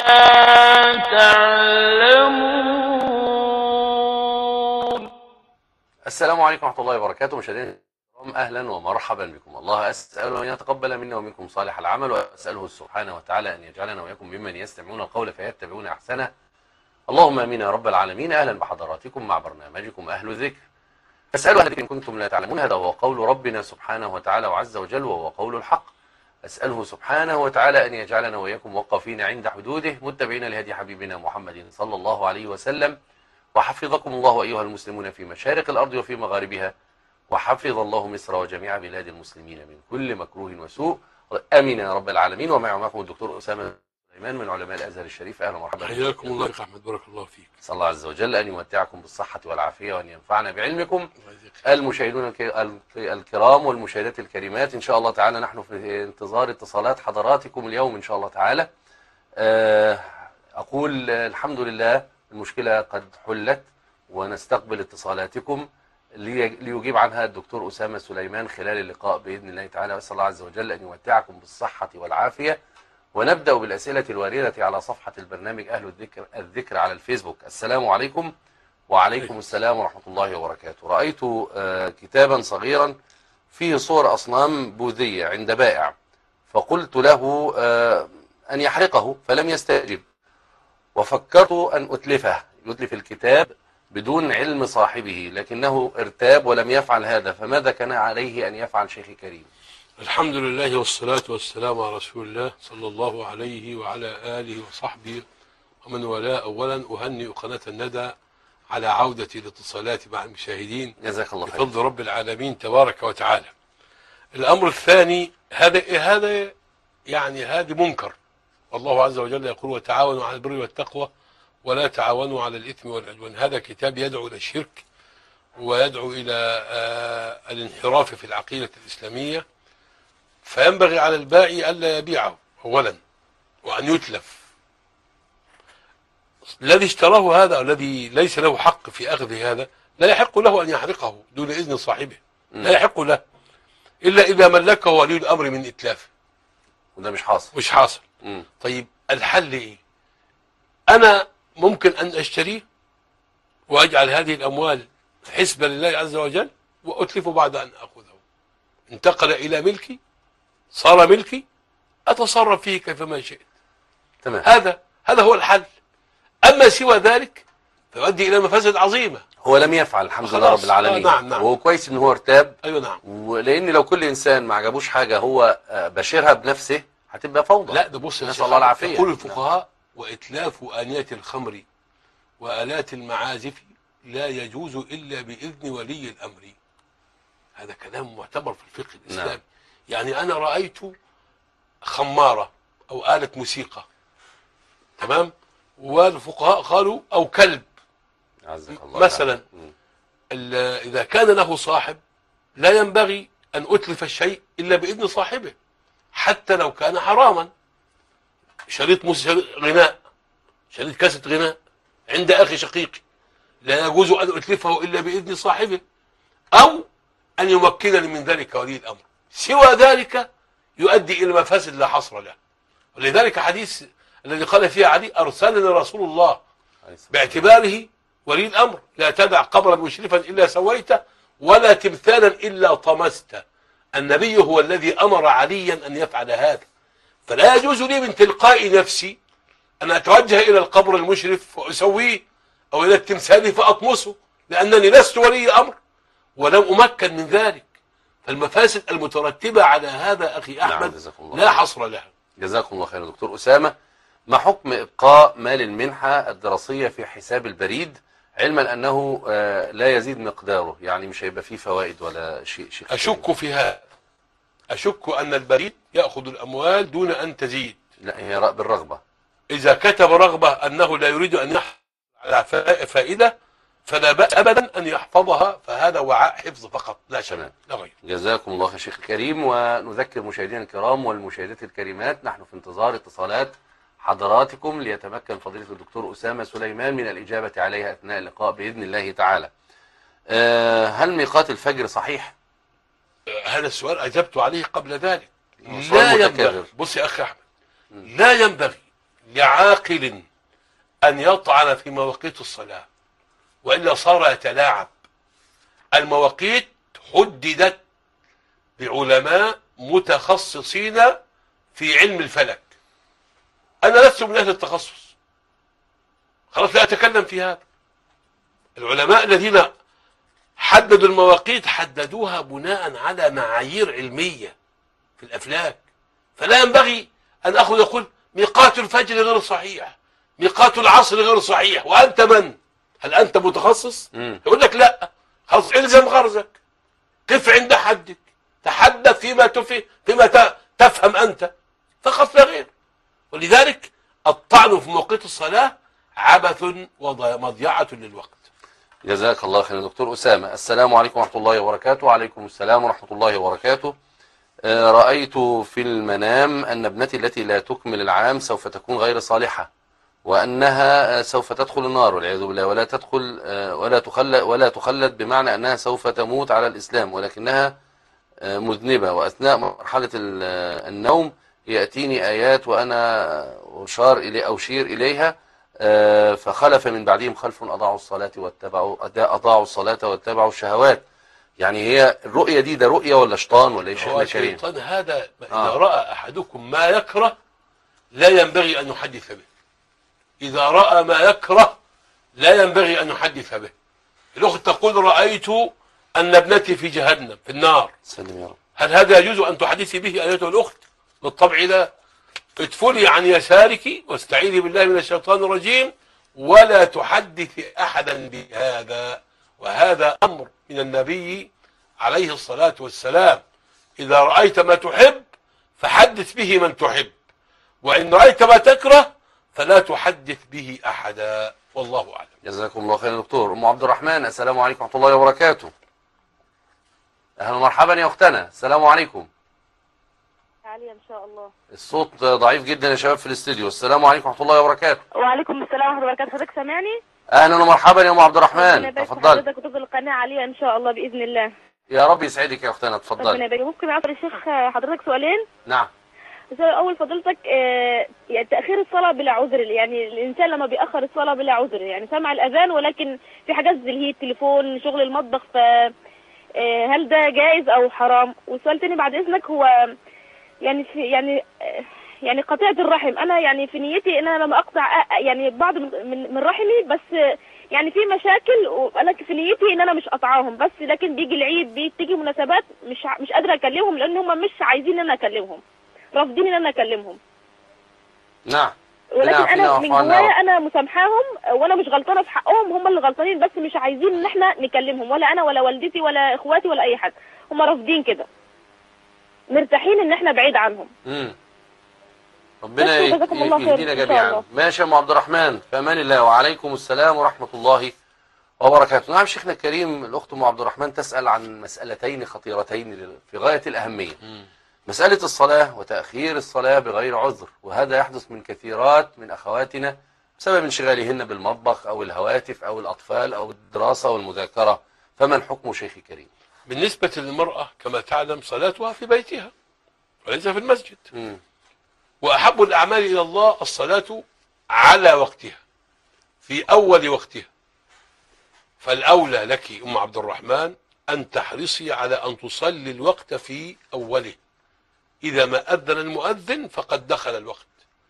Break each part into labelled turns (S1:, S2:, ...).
S1: تعلمون. السلام عليكم ورحمة الله وبركاته. مشاهدينا الكرام، أهلا ومرحبا بكم. الله أسأل أن يتقبل منا ومنكم صالح العمل، وأسأله سبحانه وتعالى أن يجعلنا وإياكم ممن يستمعون القول فيتبعون أحسنه. اللهم آمين يا رب العالمين. أهلا بحضراتكم مع برنامجكم أهل الذكر. أسأل أهل إن كنتم لا تعلمون. هذا هو قول ربنا سبحانه وتعالى وعز وجل، وهو قول الحق. أسأله سبحانه وتعالى أن يجعلنا وإياكم موقفين عند حدوده، متبعين لهدي حبيبنا محمد صلى الله عليه وسلم. وحفظكم الله أيها المسلمون في مشارق الأرض وفي مغاربها، وحفظ الله مصر وجميع بلاد المسلمين من كل مكروه وسوء. آمين يا رب العالمين. ومعكم الدكتور أسامة سليمان من علماء الأزهر الشريف. أهلا ومرحبا.
S2: حياكم الله يا أحمد، بارك الله فيك.
S1: صلى الله عز وجل أن يمتعكم بالصحة والعافية وأن ينفعنا بعلمكم. المشاهدون الكرام والمشاهدات الكريمات، إن شاء الله تعالى نحن في انتظار اتصالات حضراتكم اليوم إن شاء الله تعالى. أقول الحمد لله المشكلة قد حلت، ونستقبل اتصالاتكم ليجيب عنها الدكتور أسامة سليمان خلال اللقاء بإذن الله تعالى. وأسأل الله عز وجل أن يمتعكم بالصحة والعافية. ونبدأ بالأسئلة الواردة على صفحة البرنامج أهل الذكر على الفيسبوك. السلام عليكم. وعليكم السلام ورحمة الله وبركاته. رأيت كتابا صغيرا فيه صور أصنام بوذية عند بائع، فقلت له أن يحرقه فلم يستجب، وفكرت أن يتلف الكتاب بدون علم صاحبه، لكنه ارتاب ولم يفعل هذا. فماذا كان عليه أن يفعل شيخي كريم؟
S2: الحمد لله والصلاة والسلام على رسول الله صلى الله عليه وعلى آله وصحبه ومن والاه. أولا أهنئ قناة الندى على عودة الاتصالات مع المشاهدين،
S1: جزاك الله خير،
S2: بفضل رب العالمين تبارك وتعالى. الأمر الثاني، هذا يعني هذا منكر. الله عز وجل يقول: وتعاونوا على البر والتقوى ولا تعاونوا على الإثم والعدوان. هذا كتاب يدعو إلى الشرك ويدعو إلى الانحراف في العقيدة الإسلامية، فينبغي على البائع ألا يبيعه أولا، وأن يتلف. الذي اشتراه هذا الذي ليس له حق في أخذ هذا لا يحق له أن يحرقه دون إذن صاحبه، لا يحق له إلا إذا ملكه ولي الأمر من إتلافه،
S1: وده مش
S2: حاصل. طيب الحل إيه؟ أنا ممكن أن أشتريه وأجعل هذه الأموال حسبة لله عز وجل وأتلفه بعد أن أخذه. انتقل إلى ملكي، صار ملكي، أتصرف فيه كيفما شئت.
S1: تمام.
S2: هذا هو الحل. أما سوى ذلك فيؤدي إلى مفاسد عظيمة.
S1: هو لم يفعل الحمد لله رب العالمين.
S2: نعم.
S1: وهو كويس إن هو ارتاب.
S2: أيوة نعم.
S1: ولأن لو كل إنسان ما عجبوش حاجة هو بشرها بنفسه هتبقى فوضى.
S2: لا ده بص،
S1: نسأل الله العافية.
S2: يقول الفقهاء: وإتلاف آنية الخمر وآلات المعازف لا يجوز إلا بإذن ولي الأمر. هذا كلام معتبر في الفقه الإسلامي. نعم. يعني أنا رأيت خمارة أو آلة موسيقى، تمام، والفقهاء قالوا أو كلب مثلا، إذا كان له صاحب لا ينبغي أن أتلف الشيء إلا بإذن صاحبه، حتى لو كان حراما. شريط غناء، شريط كاسة غناء عند أخي شقيقي، لا يجوز أن أتلفه إلا بإذن صاحبه، أو أن يمكنني من ذلك ولي الأمر. سوى ذلك يؤدي إلى مفاسد لا حصر له. ولذلك حديث الذي قال فيه علي: أرسلني رسول الله باعتباره ولي الأمر: لا تدع قبرا مشرفا إلا سويته ولا تمثالا إلا طمسته. النبي هو الذي أمر عليا أن يفعل هذا، فلا يجوز لي من تلقاء نفسي أن أتوجه إلى القبر المشرف وأسويه، أو إلى التمثال فأطمسه، لأنني لست ولي أمر ولم أمكن من ذلك. فالمفاسد المترتبة على هذا أخي أحمد لا حصر لها.
S1: جزاكم الله خير. دكتور أسامة، ما حكم إبقاء مال المنحة الدراسية في حساب البريد، علما أنه لا يزيد مقداره، يعني مش هيبقى فيه فوائد ولا شيء؟
S2: أشك في هذا، أشك أن البريد يأخذ الأموال دون أن تزيد.
S1: لا، هي بالرغبة.
S2: إذا كتب رغبة أنه لا يريد أن يحصل على فائدة فلا بأس أبدا أن يحفظها، فهذا وعاء حفظ فقط لا شيء لا غير.
S1: جزاكم الله خير شيخ الكريم. ونذكر مشاهدينا الكرام والمشاهدات الكريمات، نحن في انتظار اتصالات حضراتكم ليتمكن فضيلة الدكتور أسامة سليمان من الإجابة عليها أثناء اللقاء بإذن الله تعالى. هل ميقات الفجر صحيح؟
S2: هذا السؤال أجبت عليه قبل ذلك. لا ينبغي، بص يا أخي أحمد، لا ينبغي لعاقل أن يطعن في مواقيت الصلاة، وإلا صار يتلاعب. المواقيت حددت بعلماء متخصصين في علم الفلك. أنا لست من أهل التخصص، خلاص لا أتكلم في هذا. العلماء الذين حددوا المواقيت حددوها بناء على معايير علمية في الأفلاك، فلا ينبغي أن أخذ أقول ميقات الفجر غير صحيح، ميقات العصر غير صحيح، وأنت من؟ هل أنت متخصص؟ يقول لك لا، خلاص الزم غرزك، قف عند حدك، تحدث فيما تفهم أنت فقط لا غير. ولذلك الطعن في مواقيت الصلاة عبث ومضيعة للوقت.
S1: جزاك الله خيرا. دكتور أسامة، السلام عليكم ورحمة الله وبركاته. وعليكم السلام ورحمة الله وبركاته. رأيت في المنام أن ابنتي التي لا تكمل العام سوف تكون غير صالحة، وأنها سوف تدخل النار والعياذ بالله، ولا تدخل ولا تخلد، بمعنى أنها سوف تموت على الإسلام، ولكنها مذنبة. وأثناء مرحلة النوم يأتيني آيات وأنا أشير إليها، فخلف من بعدهم خلف أضاعوا الصلاة واتبعوا الشهوات. يعني هي الرؤية دي، ده رؤية ولا شيطان ولا ايش؟
S2: هو الشيطان هذا إذا رأى أحدكم ما يكره لا ينبغي أن يحدث به. إذا رأى ما يكره لا ينبغي أن يحدث به. الأخت تقول رأيت أن ابنتي في جهنم في النار.
S1: سلم يا رب.
S2: هل هذا يجوز أن تحدثي به أيتها الأخت؟ بالطبع لا. ادفلي عن يسارك واستعيذي بالله من الشيطان الرجيم، ولا تحدث أحدا بهذا. وهذا أمر من النبي عليه الصلاة والسلام: إذا رأيت ما تحب فحدث به من تحب، وإن رأيت ما تكره فلا تحدث به أحدا. والله أعلم.
S1: جزاكم الله خيرا دكتور. أم عبد الرحمن، السلام عليكم ورحمة الله وبركاته. أهلا ومرحبا يا أختنا، السلام عليكم.
S3: علي ان شاء الله.
S1: الصوت ضعيف جدا يا شباب في الاستديو. السلام عليكم ورحمة الله وبركاته.
S3: وعليكم السلام ورحمه الله وبركاته. حضرتك سامعني؟
S1: أهلا ومرحبا يا أم عبد الرحمن، تفضل.
S3: حضرتك وتفضل القناه عليا ان شاء الله باذن الله.
S1: يا رب يسعدك يا أختنا، تفضل.
S3: ربنا يبارك. ممكن اعطي الشيخ حضرتك سؤالين؟
S1: نعم.
S3: السؤال الاول فضيلتك، يعني تاخير الصلاه بلا عذر، يعني الانسان لما بيأخر الصلاه بلا عذر، يعني سمع الاذان ولكن في حاجات زي هي التليفون، شغل المطبخ، ف هل ده جائز او حرام؟ والسؤال الثاني بعد اذنك هو يعني يعني قطيعة الرحم، انا يعني في نيتي ان انا لما اقطع يعني بعض من رحمي، بس يعني في مشاكل، وانا في نيتي ان انا مش قطعاهم، بس لكن بيجي العيد، بتيجي مناسبات مش قادره اكلمهم، لان هم مش عايزين ان انا اكلمهم، رافضين ان انا اكلمهم.
S1: نعم.
S3: ولكن انا من جوايا انا مسامحاهم، وانا مش غلطانه في حقهم، هم اللي غلطانين، بس مش عايزين ان احنا نكلمهم، ولا انا ولا والدتي ولا اخواتي ولا اي حد، هم رافضين كده، مرتاحين ان احنا بعيد عنهم.
S1: ربنا يهدينا جميعا. ماشي يا ام عبد الرحمن، في امان الله. وعليكم السلام ورحمه الله وبركاته. نعم شيخنا الكريم، الاخت ام عبد الرحمن تسال عن مسالتين خطيرتين في غايه الاهميه. مساله الصلاه وتاخير الصلاه بغير عذر، وهذا يحدث من كثيرات من اخواتنا بسبب انشغالهن بالمطبخ او الهواتف او الاطفال او الدراسه والمذاكره. فما الحكم شيخي الكريم؟
S2: بالنسبه للمراه كما تعلم صلاتها في بيتها وليس في المسجد. وأحب الأعمال إلى الله الصلاة على وقتها في أول وقتها. فالأولى لك أم عبد الرحمن أن تحرصي على أن تصلي الوقت في أوله. إذا ما أذن المؤذن فقد دخل الوقت.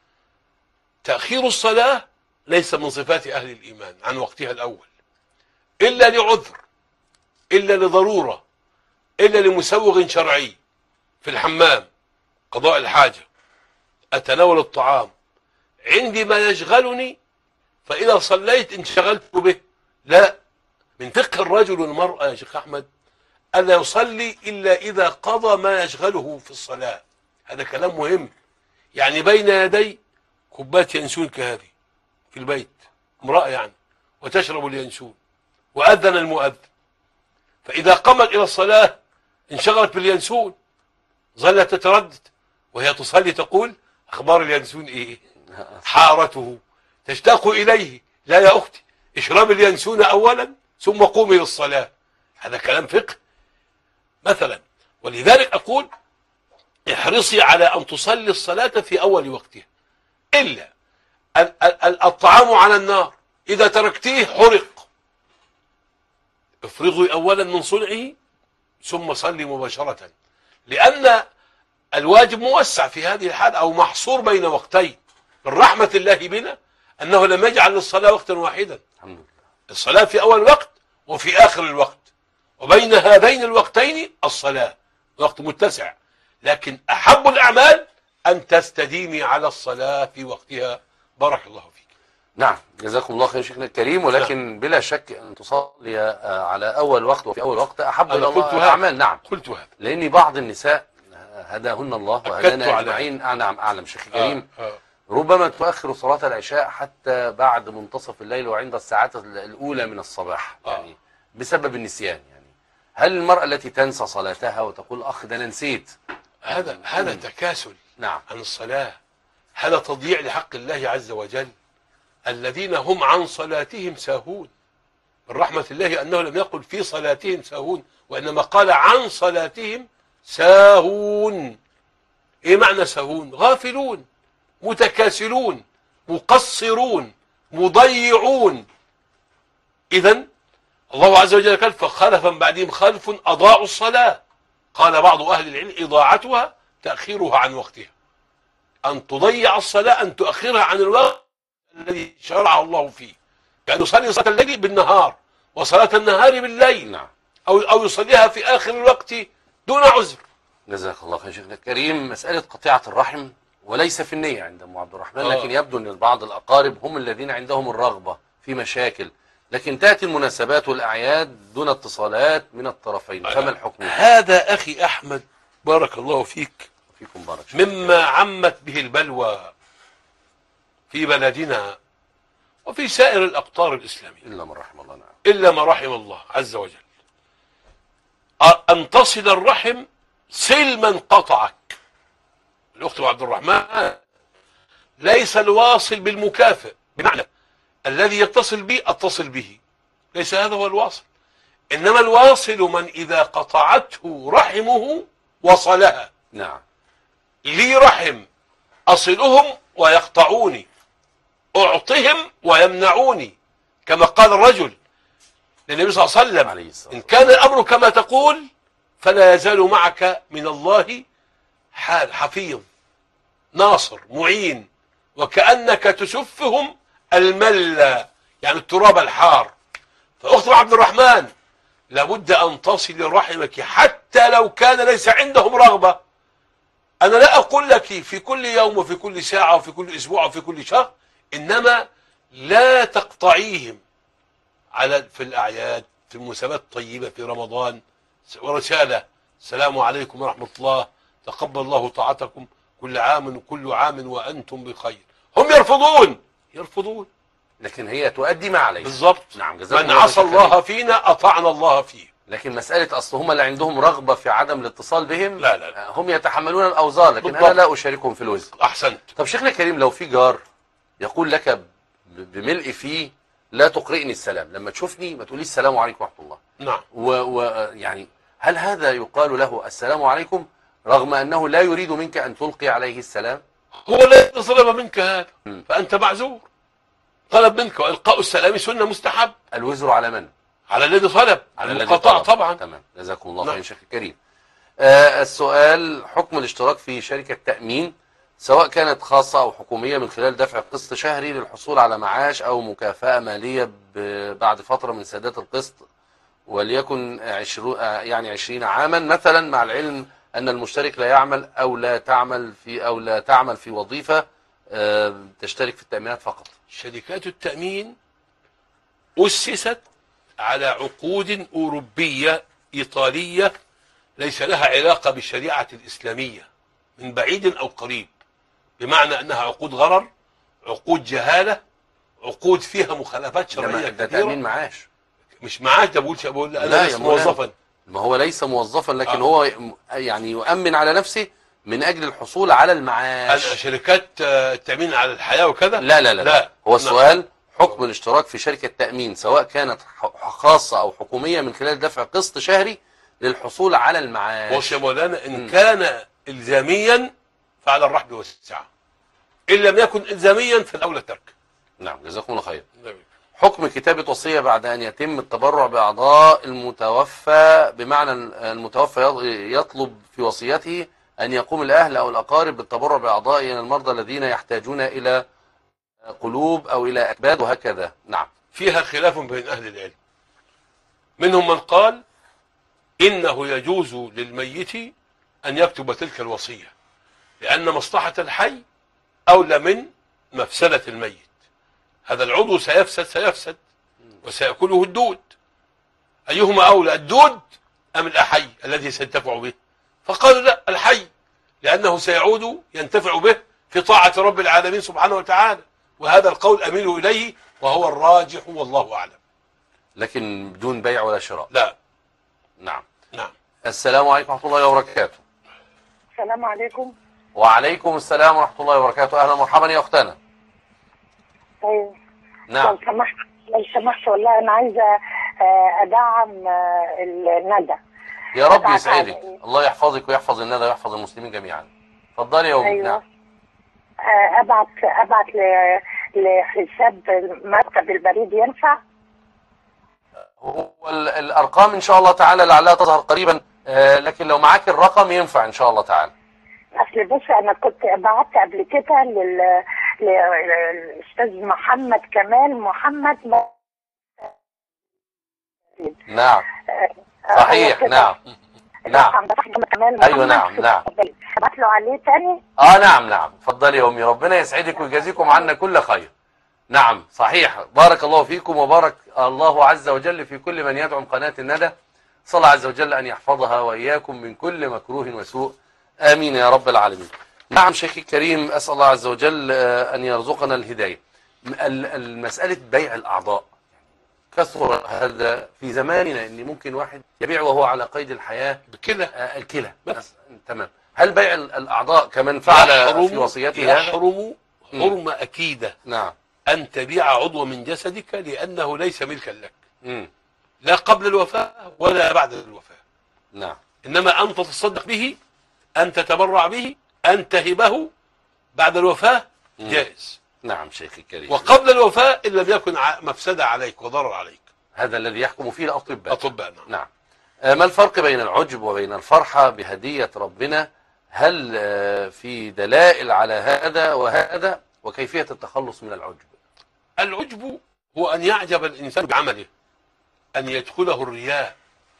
S2: تأخير الصلاة ليس من صفات أهل الإيمان عن وقتها الأول، إلا لعذر، إلا لضرورة، إلا لمسوغ شرعي. في الحمام، قضاء الحاجة، أتناول الطعام، عندي ما يشغلني فإذا صليت انشغلت به. لا، من فقه الرجل والمرأة يا شيخ أحمد ألا يصلي إلا إذا قضى ما يشغله في الصلاة. هذا كلام مهم. يعني بين يدي كوباية ينسون كهذه في البيت، امرأة يعني، وتشرب الينسون، وأذن المؤذن، فإذا قامت إلى الصلاة انشغلت بالينسون، ظلت تتردد وهي تصلي تقول أخبار اليانسون إيه؟ حارته تشتاق إليه. لا يا أختي، اشرب اليانسون أولا ثم قومي للصلاة. هذا كلام فقه مثلا. ولذلك أقول احرصي على أن تصلي الصلاة في أول وقتها، إلا الطعام على النار إذا تركتيه حرق، افرغي أولا من صنعه ثم صلي مباشرة، لأن الواجب موسع في هذه الحال أو محصور بين وقتين. من رحمة الله بنا أنه لم يجعل للصلاة وقتا واحدا،
S1: الحمد لله.
S2: الصلاة في أول الوقت وفي آخر الوقت، وبين هذين الوقتين الصلاة وقت متسع. لكن أحب الأعمال أن تستديمي على الصلاة في وقتها. بارك الله فيك.
S1: نعم، جزاكم الله خير شيخنا الكريم. ولكن بلا شك أن تصلي على أول وقت وفي أول وقت أحب إلى الله الأعمال. نعم،
S2: قلت هذا
S1: لأن بعض النساء هداهن الله وهدانا أجمعين. نعم، أعلم شيخ الكريم. ربما تؤخر صلاة العشاء حتى بعد منتصف الليل وعند الساعات الأولى من الصباح، يعني بسبب النسيان. يعني هل المرأة التي تنسى صلاتها وتقول أخ ده أنا نسيت،
S2: هذا تكاسل
S1: نعم
S2: عن الصلاة، هذا تضييع لحق الله عز وجل. الذين هم عن صلاتهم ساهون، من رحمة الله أنه لم يقل في صلاتهم ساهون، وإنما قال عن صلاتهم ساهون. إيه معنى ساهون؟ غافلون، متكاسلون، مقصرون، مضيعون. إذن الله عز وجل قال فخلف من بعدهم خلف أضاعوا الصلاة. قال بعض أهل العلم إضاعتها تأخيرها عن وقتها، أن تضيع الصلاة أن تؤخرها عن الوقت الذي شرعه الله فيه، يعني يصلي صلاة الليل بالنهار وصلاة النهار بالليل.
S1: نعم.
S2: أو يصليها في آخر الوقت دون عذر.
S1: جزاك الله خير شيخنا الكريم. مسألة قطيعة الرحم وليس في النية عند أم عبد الرحمن، لكن يبدو أن بعض الأقارب هم الذين عندهم الرغبة في مشاكل، لكن تأتي المناسبات والأعياد دون اتصالات من الطرفين، فما الحكم؟
S2: هذا أخي أحمد بارك الله فيك
S1: فيكم بارك
S2: مما عمت به البلوى في بلدنا وفي سائر الأقطار الإسلامية،
S1: إلا من رحم الله. نعم،
S2: إلا ما رحم الله عز وجل. أن تصل الرحم صل من قطعك. الأخت عبد الرحمن، ليس الواصل بالمكافئ، بمعنى الذي يتصل بي أتصل به، ليس هذا هو الواصل. إنما الواصل من إذا قطعته رحمه وصلها.
S1: نعم.
S2: لي رحم أصلهم ويقطعوني، أعطهم ويمنعوني، كما قال الرجل للنبي صلى الله عليه وسلم إن كان الأمر كما تقول فلا يزال معك من الله حفيظ ناصر معين، وكأنك تسفهم المل، يعني التراب الحار. فأخت عبد الرحمن، لابد أن تصل رحمك حتى لو كان ليس عندهم رغبة. أنا لا أقول لك في كل يوم وفي كل ساعة وفي كل أسبوع وفي كل شهر، إنما لا تقطعيهم في الأعياد، في المناسبات الطيبة، في رمضان، ورسالة السلام عليكم ورحمة الله، تقبل الله طاعتكم، كل عام وأنتم بخير. هم يرفضون،
S1: لكن هي تؤدي ما عليها.
S2: بالضبط.
S1: نعم.
S2: من عصى الله فينا أطعنا الله فيه.
S1: لكن مسألة أصل هم اللي عندهم رغبة في عدم الاتصال بهم،
S2: لا.
S1: هم يتحملون الأوزار، لكن
S2: بالضبط.
S1: أنا لا أشاركهم في الوزر.
S2: أحسنت.
S1: طب شيخنا الكريم، لو في جار يقول لك بملء فيه لا تقرئني السلام، لما تشوفني ما تقوليش السلام عليكم ورحمة الله.
S2: نعم.
S1: يعني هل هذا يقال له السلام عليكم رغم أنه لا يريد منك أن تلقي عليه السلام؟
S2: هو لا طلب منك هذا فأنت معذور. طلب منك وإلقاء السلام سنة مستحب.
S1: الوزر على من؟
S2: على الذي طلب،
S1: على
S2: المقاطعة طبعا.
S1: تمام، جزاكم الله
S2: نعم.
S1: خير شيخ الكريم. السؤال: حكم الاشتراك في شركة تأمين سواء كانت خاصة أو حكومية من خلال دفع قسط شهري للحصول على معاش أو مكافأة مالية بعد فترة من سداد القسط، وليكن 20 عاما مثلا، مع العلم أن المشترك لا يعمل أو لا تعمل في وظيفة تشترك في التأمينات فقط.
S2: شركات التأمين أسست على عقود أوروبية إيطالية ليس لها علاقة بالشريعة الإسلامية من بعيد أو قريب، بمعنى أنها عقود غرر، عقود جهالة، عقود فيها مخالفات شرعية
S1: ده
S2: كثيرة.
S1: تأمين معاش،
S2: مش معاش. ده بقول أنا لست موظفا.
S1: ما هو ليس موظفا، لكن هو يعني يؤمن على نفسه من أجل الحصول على المعاش.
S2: شركات التأمين على الحياة وكذا.
S1: لا. هو السؤال: حكم الاشتراك في شركة تأمين سواء كانت خاصة أو حكومية من خلال دفع قسط شهري للحصول على المعاش.
S2: بص يا مولانا، إن كان إلزاميا فعلى الرحب والسعة. إن لم يكن إلزاميا فالأولى ترك.
S1: نعم، جزاكم الله خير. حكم كتابة وصية بعد أن يتم التبرع بأعضاء المتوفى، بمعنى المتوفى يطلب في وصيته أن يقوم الأهل أو الأقارب بالتبرع بأعضاء المرضى الذين يحتاجون إلى قلوب أو إلى أكباد وهكذا. نعم،
S2: فيها خلاف بين أهل العلم، منهم من قال إنه يجوز للميت أن يكتب تلك الوصية، لأن مصلحة الحي أولى من مفسدة الميت. هذا العضو سيفسد وسيأكله الدود، أيهما أولى، الدود أم الأحي الذي سينتفع به؟ فقالوا لا، الحي، لأنه سيعود ينتفع به في طاعة رب العالمين سبحانه وتعالى، وهذا القول أميل إليه وهو الراجح والله أعلم.
S1: لكن بدون بيع ولا شراء؟
S2: لا.
S1: نعم.
S2: نعم.
S1: السلام عليكم ورحمة الله وبركاته.
S4: السلام عليكم.
S1: وعليكم السلام ورحمة الله وبركاته. أهلا ومرحبا يا أختنا.
S4: طيب.
S1: نعم.
S4: لو سمحت والله أنا عايزة أدعم الندى.
S1: يا رب يسعدك، الله يحفظك ويحفظ الندى ويحفظ المسلمين جميعا. اتفضلي يا أمي.
S4: أيوة.
S1: نعم.
S4: أبعت لحساب مكتب البريد ينفع؟
S1: هو الأرقام إن شاء الله تعالى لعلها تظهر قريبا، لكن لو معاك الرقم ينفع إن شاء الله تعالى.
S4: أصل بص، أنا كنت بعت قبل كده للأستاذ محمد كمال محمد.
S1: نعم. صحيح. نعم. نعم. أيوة. نعم. نعم.
S4: بعت له عليه تاني.
S1: نعم. نعم. اتفضلي يا أمي، ربنا يسعدك ويجازيكم عنا كل خير. نعم صحيح، بارك الله فيكم وبارك الله عز وجل في كل من يدعم قناة الندى. صلى الله عز وجل أن يحفظها وإياكم من كل مكروه وسوء، آمين يا رب العالمين. نعم شيخي الكريم، أسأل الله عز وجل أن يرزقنا الهداية. المسألة بيع الأعضاء كثر هذا في زماننا، إن ممكن واحد يبيع وهو على قيد الحياة
S2: بكلى
S1: الكلى بس. تمام. هل بيع الأعضاء كمن فعل في وصيته هذا؟
S2: يحرم حرمة أكيدة.
S1: نعم.
S2: أن تبيع عضو من جسدك لأنه ليس ملكا لك، لا قبل الوفاة ولا بعد الوفاة.
S1: نعم.
S2: إنما أن تتصدق به، أن تتبرع به، أن تهبه بعد الوفاة جائز.
S1: نعم شيخي الكريم.
S2: وقبل الوفاة إن لم يكن مفسدة عليك وضرر عليك.
S1: هذا الذي يحكم فيه الأطباء.
S2: نعم.
S1: نعم. ما الفرق بين العجب وبين الفرحة بهدية ربنا؟ هل في دلائل على هذا وهذا؟ وكيفية التخلص من العجب؟
S2: العجب هو أن يعجب الإنسان بعمله، أن يدخله الرياء،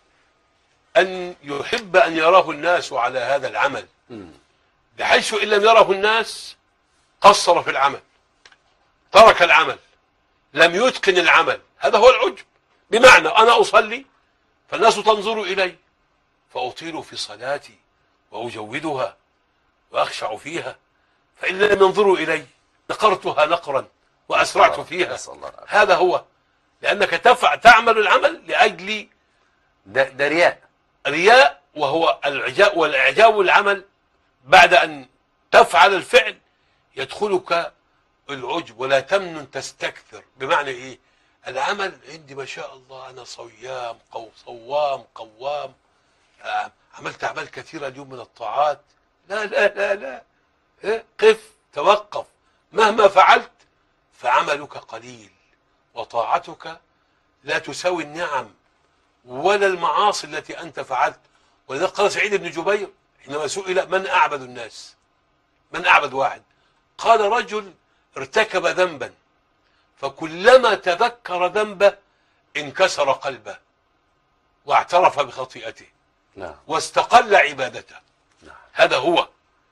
S2: أن يحب أن يراه الناس على هذا العمل، بحيث إن لم يره الناس قصر في العمل، ترك العمل، لم يتقن العمل. هذا هو العجب. بمعنى أنا أصلي فالناس تنظر إلي فأطيل في صلاتي وأجودها وأخشع فيها، فإن لم ينظروا إلي نقرتها نقرا وأسرعت فيها. هذا هو، لأنك تعمل العمل لأجل
S1: ده
S2: رياء، وهو والإعجاب العمل بعد أن تفعل الفعل يدخلك العجب، ولا تمنن تستكثر. بمعنى إيه؟ العمل عندي ما شاء الله أنا صوام قوام، عملت أعمال كثيرة اليوم من الطاعات. لا لا لا لا، قف، توقف. مهما فعلت فعملك قليل، وطاعتك لا تساوي النعم ولا المعاصي التي أنت فعلت. ولذلك قال سعيد بن جبير حينما سئل من أعبد الناس، من أعبد واحد، قال رجل ارتكب ذنبا فكلما تذكر ذنبه انكسر قلبه واعترف بخطيئته.
S1: نعم.
S2: واستقل عبادته.
S1: نعم.
S2: هذا هو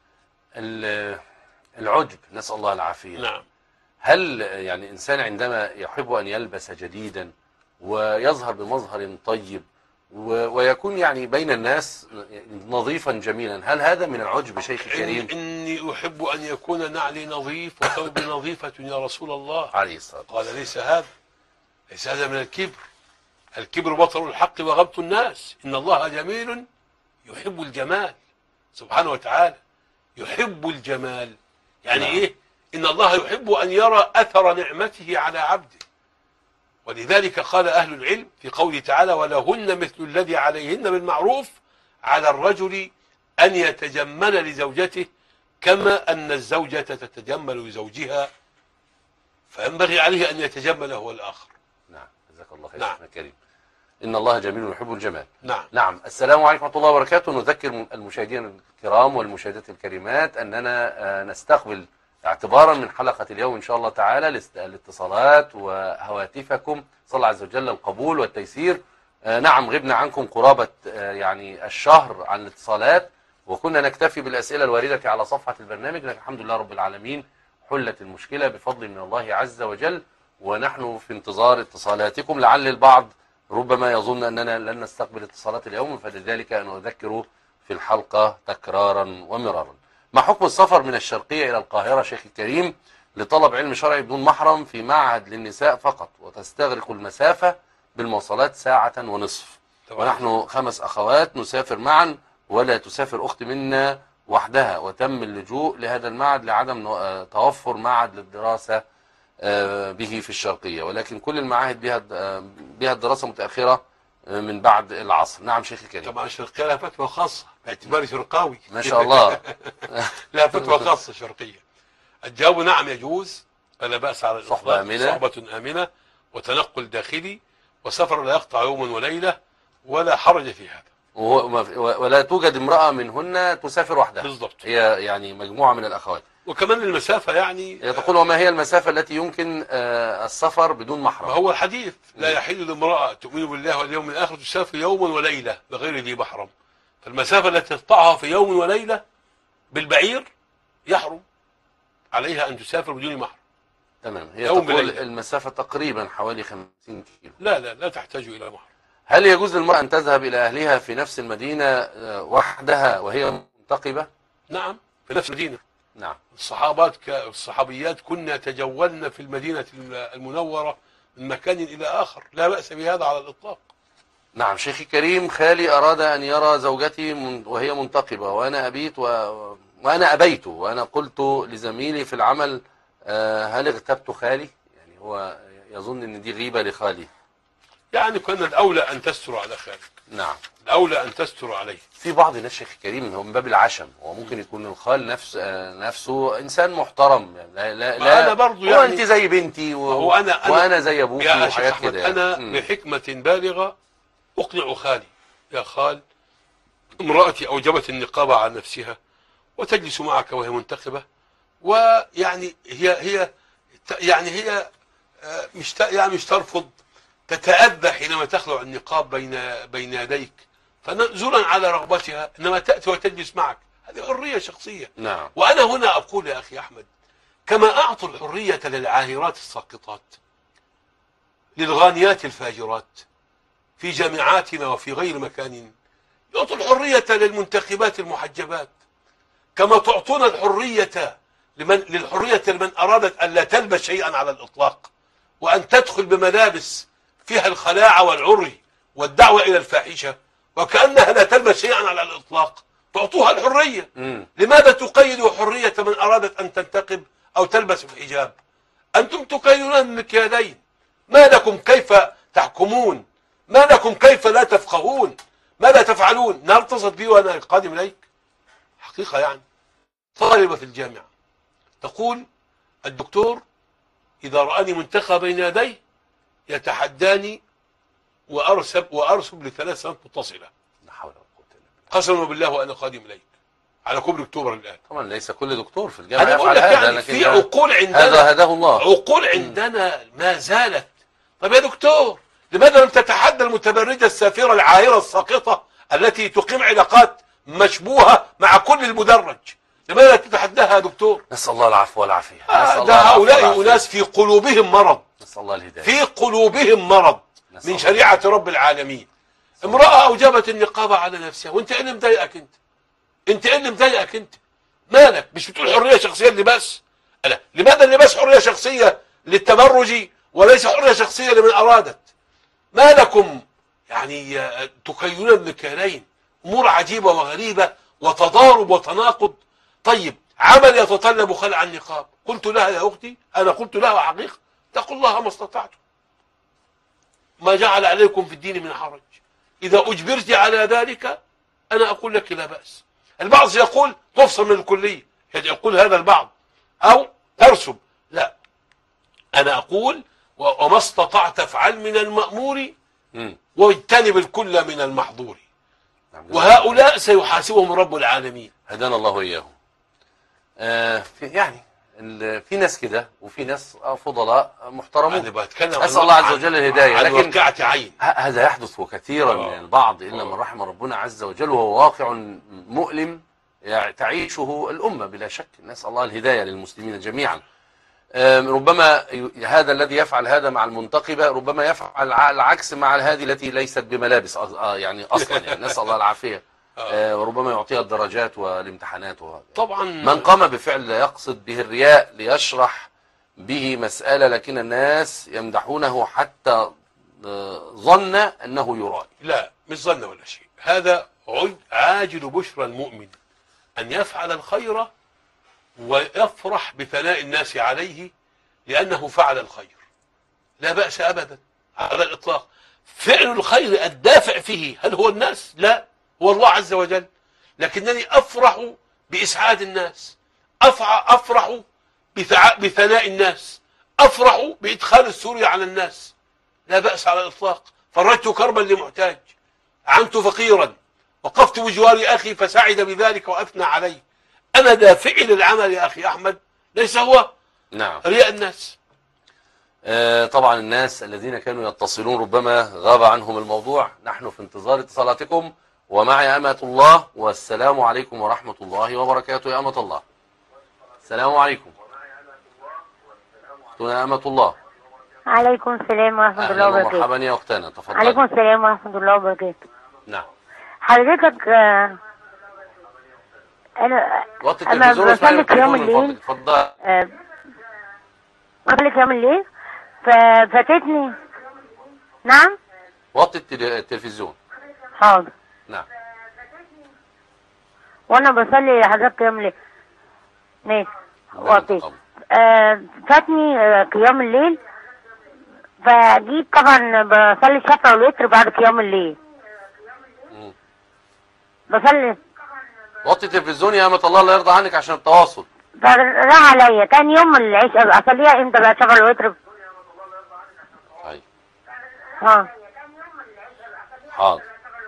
S1: العجب، نسأل الله العافية.
S2: نعم.
S1: هل يعني إنسان عندما يحب أن يلبس جديدا ويظهر بمظهر طيب ويكون يعني بين الناس نظيفا جميلا، هل هذا من العجب شيخ الكريم؟
S2: إني أحب أن يكون نعلي نظيف وثوبي نظيفة يا رسول الله
S1: عليه الصلاة والسلام.
S2: قال ليس هذا من الكبر. الكبر بطر الحق وغبط الناس. إن الله جميل يحب الجمال سبحانه وتعالى. يحب الجمال يعني
S1: نعم.
S2: إيه؟ إن الله يحب أن يرى أثر نعمته على عبده. ولذلك قال أهل العلم في قوله تعالى ولهن مثل الذي عليهن بالمعروف على الرجل أن يتجمل لزوجته كما أن الزوجة تتجمل لزوجها فينبغي عليه أن يتجمل هو الآخر.
S1: نعم، جزاك الله خير.
S2: نعم.
S1: شيخنا الكريم، إن الله جميل يحب الجمال.
S2: نعم.
S1: نعم. السلام عليكم ورحمة الله وبركاته. نذكر المشاهدين الكرام والمشاهدات الكريمات أننا نستقبل اعتبارا من حلقة اليوم إن شاء الله تعالى الاتصالات وهواتفكم، صلى الله عز وجل القبول والتيسير. نعم، غبنا عنكم قرابة يعني الشهر عن الاتصالات، وكنا نكتفي بالأسئلة الواردة على صفحة البرنامج، لكن الحمد لله رب العالمين حلت المشكلة بفضل من الله عز وجل، ونحن في انتظار اتصالاتكم. لعل البعض ربما يظن أننا لن نستقبل اتصالات اليوم، فلذلك أنا أذكر في الحلقة تكرارا ومرارا. ما حكم السفر من الشرقية إلى القاهرة شيخ الكريم لطلب علم شرعي بدون محرم في معهد للنساء فقط، وتستغرق المسافة بالمواصلات ساعة ونصف، ونحن 5 أخوات نسافر معا، ولا تسافر أخت منا وحدها، وتم اللجوء لهذا المعهد لعدم توفر معهد للدراسة به في الشرقية، ولكن كل المعاهد بها الدراسة متأخرة من بعد العصر. نعم شيخ الكريم.
S2: طبعا الشرقية لها فتوى خاصة باعتباري شرقاوي.
S1: ما شاء الله.
S2: لها فتوى خاصة شرقية. الجواب نعم، يجوز، فلا بأس على الإطلاق. صحبة آمنة وتنقل داخلي وسفر لا يقطع يوما وليلة ولا حرج في هذا.
S1: ولا توجد امرأة منهن تسافر وحدها.
S2: بالضبط.
S1: هي يعني مجموعة من الأخوات.
S2: وكمان المسافة يعني
S1: هي تقول وما هي المسافة التي يمكن السفر بدون محرم؟
S2: ما هو الحديث لا يحل لامرأة تؤمن بالله واليوم الآخر تسافر يوما وليلة بغير ذي محرم. فالمسافة التي تقطعها في يوم وليلة بالبعير يحرم عليها أن تسافر بدون محرم.
S1: تمام. هي تقول المسافة تقريبا حوالي 50 كيلو.
S2: لا تحتاج إلى محرم.
S1: هل يجوز للمرأة أن تذهب إلى أهلها في نفس المدينة وحدها وهي منتقبة؟
S2: نعم، في نفس المدينة.
S1: نعم.
S2: الصحابيات كنا يتجولن في المدينة المنورة من مكان إلى آخر، لا بأس بهذا على الإطلاق.
S1: نعم. شيخي الكريم، خالي أراد أن يرى زوجتي وهي منتقبة، وأنا أبيت، وأنا قلت لزميلي في العمل هل اغتبت خالي؟ يعني هو يظن أن دي غيبة لخالي.
S2: يعني كان الأولى أن تستر على خالك.
S1: نعم.
S2: الأولى أن تستر عليه.
S1: في بعض الناس شيخ الكريم هو من باب العشم، وممكن يكون الخال نفسه إنسان محترم، يعني لا
S2: أنا برضو
S1: هو
S2: يعني
S1: أنت زي بنتي وأنا زي أبوكي وحاجات كده يعني.
S2: أنا بحكمة بالغة أقنع خالي، يا خال امرأتي أوجبت النقاب على نفسها وتجلس معك وهي منتقبة، ويعني هي مش ترفض، تتأذى حينما تخلع النقاب بين يديك فنزلا على رغبتها، انما تأتي وتجلس معك، هذه حرية شخصية.
S1: نعم.
S2: وأنا هنا أقول يا أخي أحمد، كما أعطوا الحرية للعاهرات الساقطات، للغانيات الفاجرات في جامعاتنا وفي غير مكان، يعطوا الحرية للمنتخبات المحجبات، كما تعطون الحرية لمن أرادت أن لا تلبس شيئا على الإطلاق، وأن تدخل بملابس فيها الخلاعة والعري والدعوة إلى الفاحشة وكأنها لا تلبس شيئا على الإطلاق، تعطوها الحرية. لماذا تقيدوا حرية من أرادت أن تنتقب أو تلبس الحجاب؟ أنتم تقيدون المكيالين. ما لكم كيف تحكمون؟ ما لكم كيف لا تفقهون؟ ماذا تفعلون؟ نار اتصلت بي وأنا قادم إليك حقيقة، يعني طالبة في الجامعة تقول الدكتور إذا رآني منتخب بين يديه يتحداني وأرسب ل3 سنوات متصلة.
S1: لا حول ولا قوة إلا بالله.
S2: قسما بالله وأنا قادم إليك على كوبري أكتوبر الآن.
S1: طبعا ليس كل دكتور في الجامعة
S2: أنا أقول لك يعني في عقول عندنا،
S1: هذا هداه الله،
S2: عقول عندنا ما زالت. طب يا دكتور لماذا لم تتحدى المتبرجة السافرة العاهرة الساقطة التي تقيم علاقات مشبوهة مع كل المدرج؟ لماذا لا تتحداها يا دكتور؟
S1: نسأل الله العفو والعافية.
S2: ده هؤلاء أناس في قلوبهم مرض،
S1: نسأل الله الهداية،
S2: في قلوبهم مرض من شريعة رب العالمين. امرأة أوجبت النقاب على نفسها، وانت ايه اللي مضايقك انت؟ انت ايه اللي مضايقك انت؟ مالك؟ مش بتقول حرية شخصية اللباس؟ لا، لماذا اللباس حرية شخصية للتبرج وليس حرية شخصية لمن أرادت؟ ما لكم يعني تكيلون المكيالين؟ أمور عجيبة وغريبة وتضارب وتناقض. طيب عمل يتطلب خلع النقاب، قلت لها يا أختي، أنا قلت لها حقيقة، اتقوا الله ما استطعتم، ما جعل عليكم في الدين من حرج، إذا أجبرت على ذلك أنا أقول لك لا بأس. البعض يقول تفصل من الكلية، يقول هذا البعض أو ترسب. لا، أنا أقول وما استطعت افعل من المأمور واجتنب الكل من المحظور. وهؤلاء سيحاسبهم رب العالمين.
S1: هدانا الله وإياهم. يعني في ناس كده وفي ناس فضلاء محترمون.
S2: أنا بتكلم
S1: أسأل الله عز وجل الهداية،
S2: لكن
S1: لكن
S2: عين.
S1: هذا يحدث كثيرا من البعض إلا من رحم ربنا عز وجل، وهو واقع مؤلم تعيشه الأمة بلا شك. نسأل الله الهداية للمسلمين جميعا. ربما هذا الذي يفعل هذا مع المنتقبة ربما يفعل العكس مع هذه التي ليست بملابس يعني أصلا، يعني نسأل الله العافية. وربما يعطيها الدرجات والامتحانات
S2: طبعا
S1: من قام بفعل لا يقصد به الرياء ليشرح به مسألة، لكن الناس يمدحونه حتى ظن أنه يراد.
S2: لا، مش ظن ولا شيء. هذا عاجل بشرى المؤمن أن يفعل الخير ويفرح بثناء الناس عليه لأنه فعل الخير، لا بأس أبدا على الإطلاق. فعل الخير الدافع فيه هل هو الناس؟ لا، هو الله عز وجل. لكنني أفرح بإسعاد الناس، أفرح بثناء الناس، أفرح بإدخال السرور على الناس، لا بأس على الإطلاق. فرجت كربا لمحتاج، أعنت فقيرا، وقفت بجوار أخي فسعد بذلك وأثنى عليه. أنا دافع للعمل يا أخي أحمد، ليس هو
S1: نعم
S2: رياء الناس.
S1: طبعا الناس الذين كانوا يتصلون ربما غاب عنهم الموضوع. نحن في انتظار اتصالاتكم، ومعي أمة الله. والسلام عليكم ورحمة الله وبركاته يا أمة الله. السلام عليكم. يا أمة الله.
S5: عليكم السلام ورحمة الله وبركاته.
S1: مرحبا يا أختنا، تفضل.
S5: عليكم السلام ورحمة الله وبركاته.
S1: نعم
S5: حضرتك أنا بصلي قيام الليل،
S1: تفضل.
S5: بصلي قيام الليل ففاتتني. نعم.
S1: وطي التلفزيون.
S5: حاضر.
S1: نعم.
S5: وأنا بصلي حضرتك قيام الليل. ماشي. وطيت. فاتني قيام الليل، فجيت طبعا بصلي الشفع والوتر بعد قيام الليل. بصلي.
S1: وطي التلفزيون يا أمة الله، الله يرضى عنك عشان التواصل.
S5: راح عليا تاني يوم العشاء اصليها امتى بقى؟ شفع الوتر.
S1: طيب.
S5: حاضر.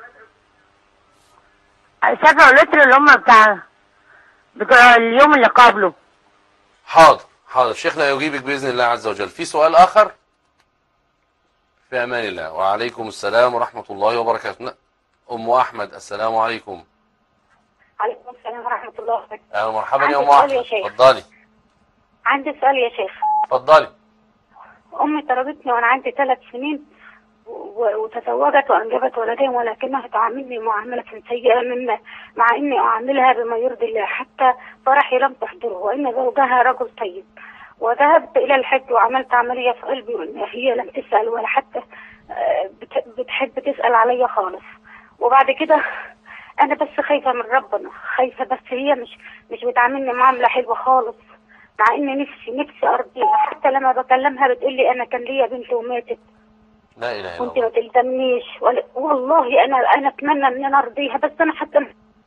S5: شفع الوتر اللي هم بتوع اليوم اللي قبله.
S1: حاضر حاضر، شيخنا يجيبك بإذن الله عز وجل. في سؤال آخر؟ في أمان الله. وعليكم السلام ورحمة الله وبركاته. أم أحمد، السلام عليكم.
S4: عليكم السلام ورحمة الله وبركاته.
S1: أهلا مرحبا يا أم أحمد، اتفضلي.
S4: عندي سؤال يا شيخ.
S1: اتفضلي.
S4: أمي طردتني وأنا عندي 3 سنين وتزوجت وأنجبت ولدين، ولكنها تعاملني معاملة سيئة مع إني أعاملها بما يرضي الله، حتى فرحي لم تحضره، وإن زوجها رجل طيب. وذهبت إلى الحج وعملت عملية في قلبي، وإن هي لم تسأل ولا حتى بتحب تسأل عليا خالص. وبعد كده أنا بس خايفة من ربنا، خايفة، بس هي مش بتعاملني معاملة حلوة خالص، مع إن نفسي أرضيها. حتى لما بكلمها بتقول لي أنا كان ليا بنت وماتت،
S1: لا إله إلا
S4: وانت
S1: الله.
S4: ما تلزمنيش. والله أنا أتمنى إن أنا أرضيها، بس أنا حتى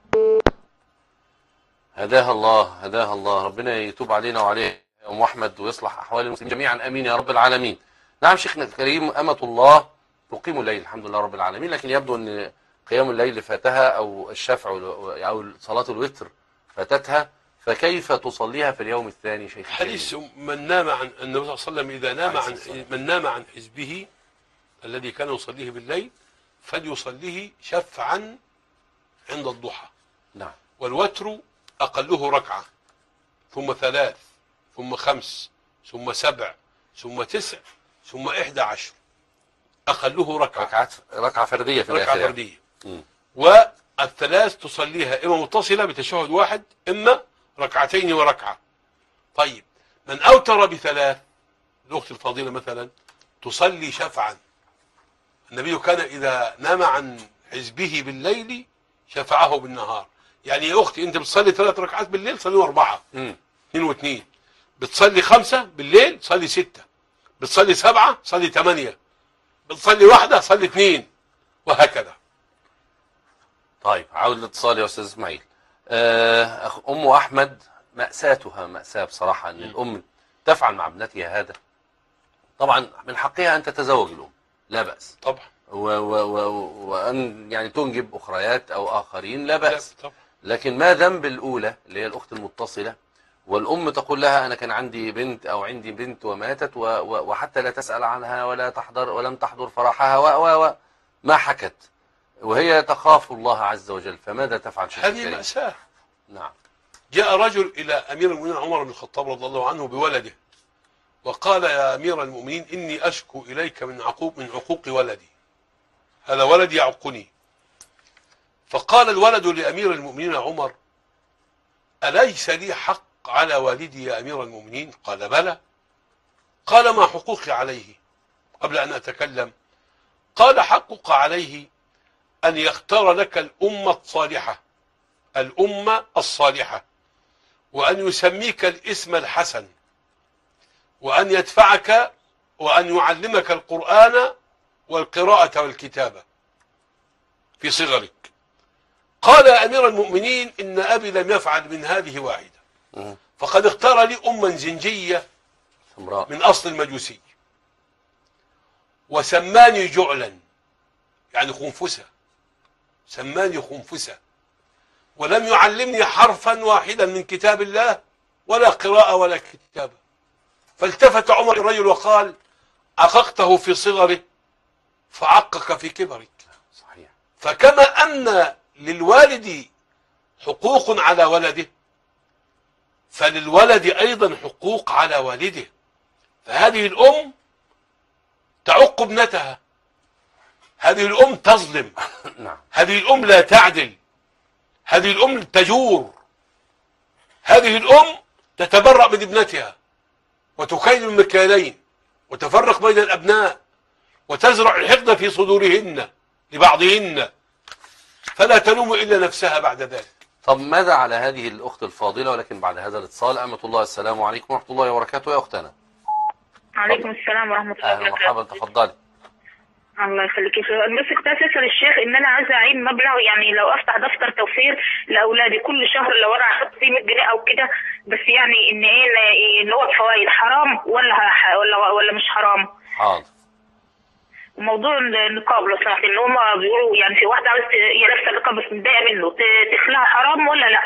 S1: هداها الله، هداها الله، ربنا يتوب علينا وعليه يا أم أحمد ويصلح أحوال المسلمين جميعا، أمين يا رب العالمين. نعم شيخنا الكريم، أمة الله تقيم الليل الحمد لله رب العالمين، لكن يبدو أن قيام الليل فاتها أو الشفع أو صلاة الوتر فاتتها، فكيف تصليها في اليوم الثاني شيخ؟
S2: حديث من نام عن النبي صلى الله عليه وسلم إذا نام من نام عن حزبه الذي كان يصليه بالليل فليصليه شفعا عند الضحى.
S1: نعم.
S2: والوتر أقله ركعة، ثم 3، ثم 5، ثم 7، ثم 9، ثم 11. أقله ركعة.
S1: ركعة فردية في الآخر.
S2: ركعة فردية. والثلاث تصليها إما متصلة بتشهد واحد، إما ركعتين وركعة. طيب، من أوتر ب3، الأخت الفاضلة مثلا تصلي شفعا. النبي كان إذا نام عن حزبه بالليل شفعه بالنهار. يعني يا أختي أنت بتصلي 3 ركعات بالليل، صلي 4، 2 و2. بتصلي 5 بالليل، صلي 6. بتصلي 7، صلي 8. بتصلي 1، صلي 2، وهكذا.
S1: طيب، عاود الاتصال يا أستاذ إسماعيل. أم أحمد مأساتها مأساة بصراحة أن الأم تفعل مع ابنتها هذا. طبعا من حقها أن تتزوج الأم، لا بأس،
S2: طبعا،
S1: وأن يعني تنجب أخريات أو آخرين، لا بأس.
S2: طبعا.
S1: لكن ما ذنب الأولى اللي هي الأخت المتصلة والأم تقول لها أنا كان عندي بنت أو عندي بنت وماتت وحتى لا تسأل عنها ولا تحضر ولم تحضر فرحها ما حكت وهي تخاف الله عز وجل، فماذا تفعل شيخ
S2: هذه
S1: الكريم؟
S2: مأساة.
S1: نعم.
S2: جاء رجل إلى أمير المؤمنين عمر بن الخطاب رضي الله عنه بولده، وقال يا أمير المؤمنين إني أشكو إليك من عقوق ولدي، هذا ولدي يعقني. فقال الولد لأمير المؤمنين عمر أليس لي حق على والدي يا أمير المؤمنين؟ قال بلى. قال ما حقوقي عليه؟ قبل أن أتكلم قال حقك عليه أن يختار لك الأمة الصالحة، الأمة الصالحة، وأن يسميك الاسم الحسن، وأن يدفعك وأن يعلمك القرآن والقراءة والكتابة في صغرك. قال يا أمير المؤمنين إن أبي لم يفعل من هذه واحدة، فقد اختار لي أما زنجية من أصل المجوسي، وسماني جعلا يعني خنفسة، سماني خنفسة، ولم يعلمني حرفا واحدا من كتاب الله ولا قراءة ولا كتابة. فالتفت عمر الرجل وقال عققته في صغره فعقك في كبرك.
S1: صحيح.
S2: فكما أن للوالد حقوق على ولده، فللولد أيضا حقوق على والده. فهذه الأم تعق ابنتها، هذه الأم تظلم، هذه الأم لا تعدل، هذه الأم تجور، هذه الأم تتبرأ من ابنتها وتكيل المكيالين وتفرق بين الأبناء وتزرع الحقد في صدورهن لبعضهن، فلا تلوم إلا نفسها بعد ذلك.
S1: طب ماذا على هذه الأخت الفاضلة؟ ولكن بعد هذا الاتصال أمة الله، السلام عليكم ورحمة الله وبركاته يا أختنا.
S6: عليكم السلام ورحمة الله
S1: أهلا
S6: وبركاته.
S1: مرحبا، تفضلي.
S6: الله يخليك يا شيخ. بس كنت عايزة أسأل الشيخ إن أنا عايزة أعين مبلغ، يعني لو أفتح دفتر توفير لأولادي كل شهر لو أنا أحط فيه 100 جنيه أو كده، بس يعني إن إيه اللي هو الفوائد حرام ولا مش حرام؟
S1: حاضر.
S6: وموضوع النقاب لو سمحت، إن هما بيقولوا يعني في واحدة عاوزة هي لابسة النقاب بس متضايقة منه، تخلعها حرام ولا لأ؟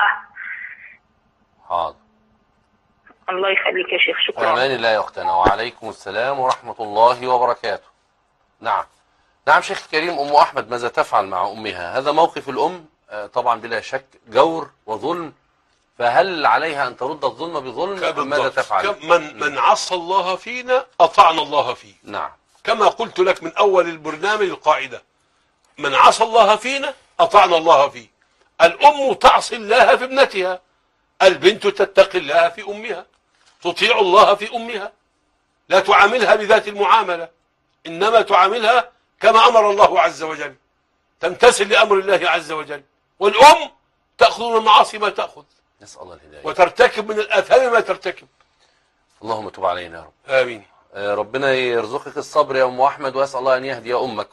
S1: حاضر.
S6: الله يخليك يا شيخ، شكرا.
S1: أمان الله يا أختنا، وعليكم السلام ورحمة الله وبركاته. نعم. نعم شيخ الكريم، أم أحمد ماذا تفعل مع أمها؟ هذا موقف الأم طبعا بلا شك جور وظلم، فهل عليها أن ترد الظلم بظلم أم ماذا تفعل؟
S2: من عصى الله فينا أطعنا الله فيه.
S1: نعم.
S2: كما قلت لك من أول البرنامج القاعدة، من عصى الله فينا أطعنا الله فيه. الأم تعصي الله في ابنتها، البنت تتقي الله في أمها، تطيع الله في أمها، لا تعاملها بذات المعاملة، إنما تعاملها كما أمر الله عز وجل، تمتثل لأمر الله عز وجل. والأم تأخذ من المعاصي ما تأخذ،
S1: نسأل الله الهداية،
S2: وترتكب من الآثام ما ترتكب.
S1: اللهم تب علينا يا رب.
S2: آمين.
S1: ربنا يرزقك الصبر يا أم أحمد، وأسأل الله أن يهدي أمك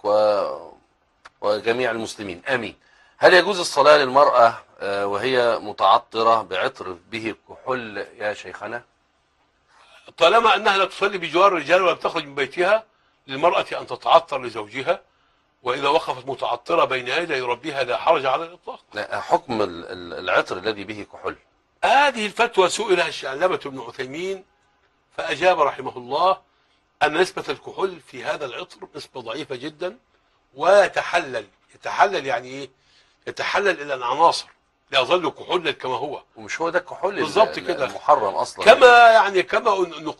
S1: وجميع المسلمين، آمين. هل يجوز الصلاة للمرأة وهي متعطرة بعطر به كحول يا شيخنا؟
S2: طالما أنها لا تصلي بجوار الرجال ولا تخرج من بيتها، للمرأة أن تتعطر لزوجها، وإذا وقفت متعطرة بين يدي ربها لا حرج على الإطلاق.
S1: حكم العطر الذي به كحول؟
S2: هذه الفتوى سئلها الشعلبة بن عثيمين فأجاب رحمه الله أن نسبة الكحول في هذا العطر نسبة ضعيفة جدا، ويتحلل. يتحلل يعني إيه؟ يتحلل إلى العناصر، لا يظل كحولا كما هو.
S1: ومش هو ده الكحول
S2: بالضبط كده
S1: المحرم أصلا،
S2: كما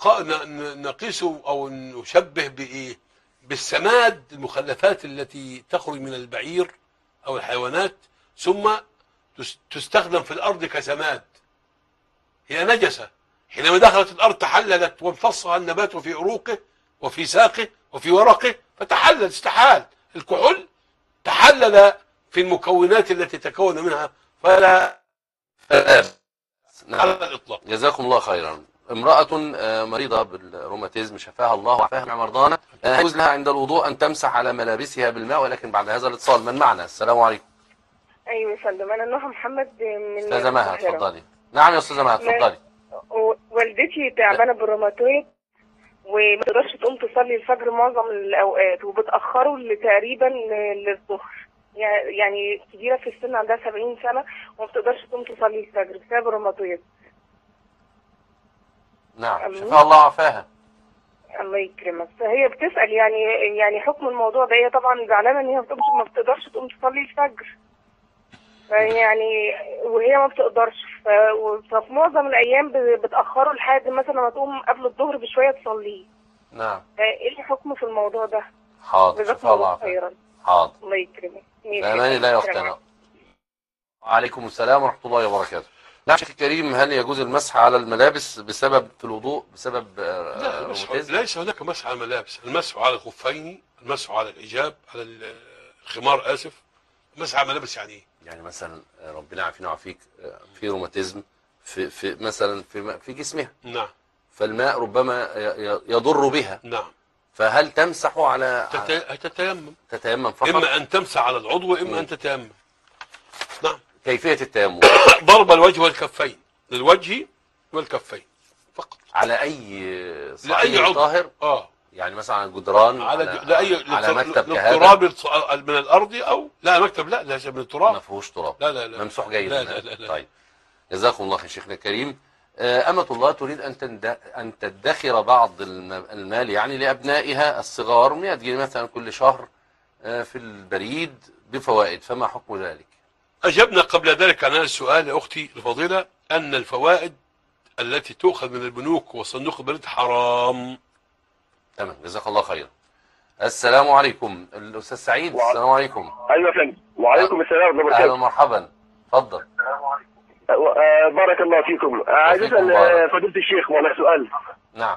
S2: نقيس أو نشبه بإيه؟ بالسماد، المخلفات التي تخرج من البعير أو الحيوانات ثم تستخدم في الأرض كسماد، هي نجسة، حينما دخلت الأرض تحللت وامتصها النبات في عروقه وفي ساقه وفي ورقه فتحلل، استحال. الكحول تحلل في المكونات التي تكون منها، فلا على الإطلاق.
S1: جزاكم الله خيرا. امرأة مريضة بالروماتيزم شفاها الله وعافاها مرضانا، يجوز لها عند الوضوء أن تمسح على ملابسها بالماء، ولكن بعد هذا الاتصال من معنا. السلام عليكم.
S7: ايوه يا فندم، انا نوح محمد من
S1: أستاذة مها، اتفضلي. نعم يا استاذه مها، اتفضلي.
S7: والدتي تعبانه بالروماتويد وما تقدرش تقوم تصلي الفجر معظم الاوقات، وبتاخره تقريبا للظهر. يعني كبيره في السن، عندها 70 سنه وما بتقدرش تقوم تصلي الفجر بسبب الروماتويد.
S1: نعم، شفاها الله وعافاها.
S7: الله يكرمك. فهي بتسال يعني حكم الموضوع ده. هي طبعا زعلانه ان هي ما بتقدرش تقوم تصلي الفجر، يعني وهي ما بتقدرش، ففي معظم الايام بتاخره لحد مثلا ما تقوم قبل الظهر بشويه تصليه.
S1: نعم.
S7: ايه الحكم في الموضوع ده؟
S1: حاضر، شفاها الله وعافاها. حاضر،
S7: الله يكرمك.
S1: بأمان الله يا اختنا. وعليكم السلام ورحمه الله وبركاته. نعم شيخ الكريم، هل يجوز المسح على الملابس بسبب في الوضوء بسبب
S2: لا، ليس هناك مسح على الملابس. المسح على الخفين، المسح على الحجاب، على الخمار، اسف. مسح على الملابس يعني ايه؟
S1: يعني مثلا ربنا يعافينا ويعافيك، في روماتيزم في مثلا في جسمها.
S2: نعم.
S1: فالماء ربما يضر بها.
S2: نعم.
S1: فهل تمسح على تتيمم فقط؟
S2: اما ان تمسح على العضو واما ان تتيمم. نعم.
S1: كيفية التيمم؟
S2: ضرب الوجه والكفين، للوجه والكفين فقط.
S1: على اي صعيد طاهر؟ يعني مثلا على الجدران، على مكتب كهذا،
S2: التراب من الارض او لا مكتب، لا من التراب،
S1: ما فيهوش تراب،
S2: لا
S1: ممسوح جيدا.
S2: لا.
S1: طيب، جزاكم الله خير شيخنا الكريم. أمة الله تريد أن تدخر بعض المال يعني لأبنائها الصغار 100 جنيه مثلا كل شهر في البريد بفوائد، فما حكم ذلك؟
S2: أجبنا قبل ذلك عن هذا السؤال يا أختي الفضيلة، أن الفوائد التي تؤخذ من البنوك وصندوق البريد حرام.
S1: تمام، جزاك الله خيرا. السلام عليكم الأستاذ سعيد. السلام عليكم.
S8: أيوة يا فندم. وعليكم السلام ورحمة الله وبركاته.
S1: أهلا ومرحبا، اتفضل.
S8: بارك الله فيكم. عايز اسال فضيلة الشيخ والله سؤال.
S1: نعم.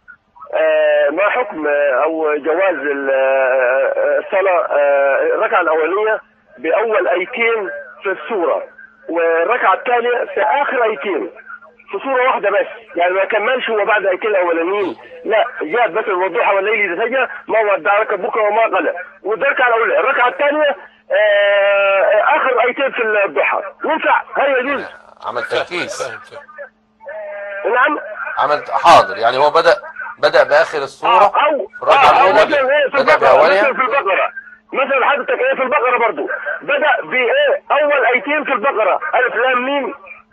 S8: ما حكم او جواز الصلاة الركعة الأولية بأول آيتين في السورة، والركعة الثانية في آخر آيتين في سورة واحدة بس، يعني ما كملش هو بعد آيتين الأولانيين، لا جاءت بس الوضوح والليل إذا سجى ما ودعك ربك وما قلى. والركعة الأولى، الركعة الثانية آخر آيتين في الضحى، ينفع؟ هل يجوز؟
S1: عمل تركيز.
S8: نعم.
S1: عمل حاضر، يعني هو بدأ بآخر السورة
S8: أو
S1: في
S8: البقرة مثلا حضرتك ايه في البقرة برضو بدأ بايه اول ايتين في البقرة الف لام ميم.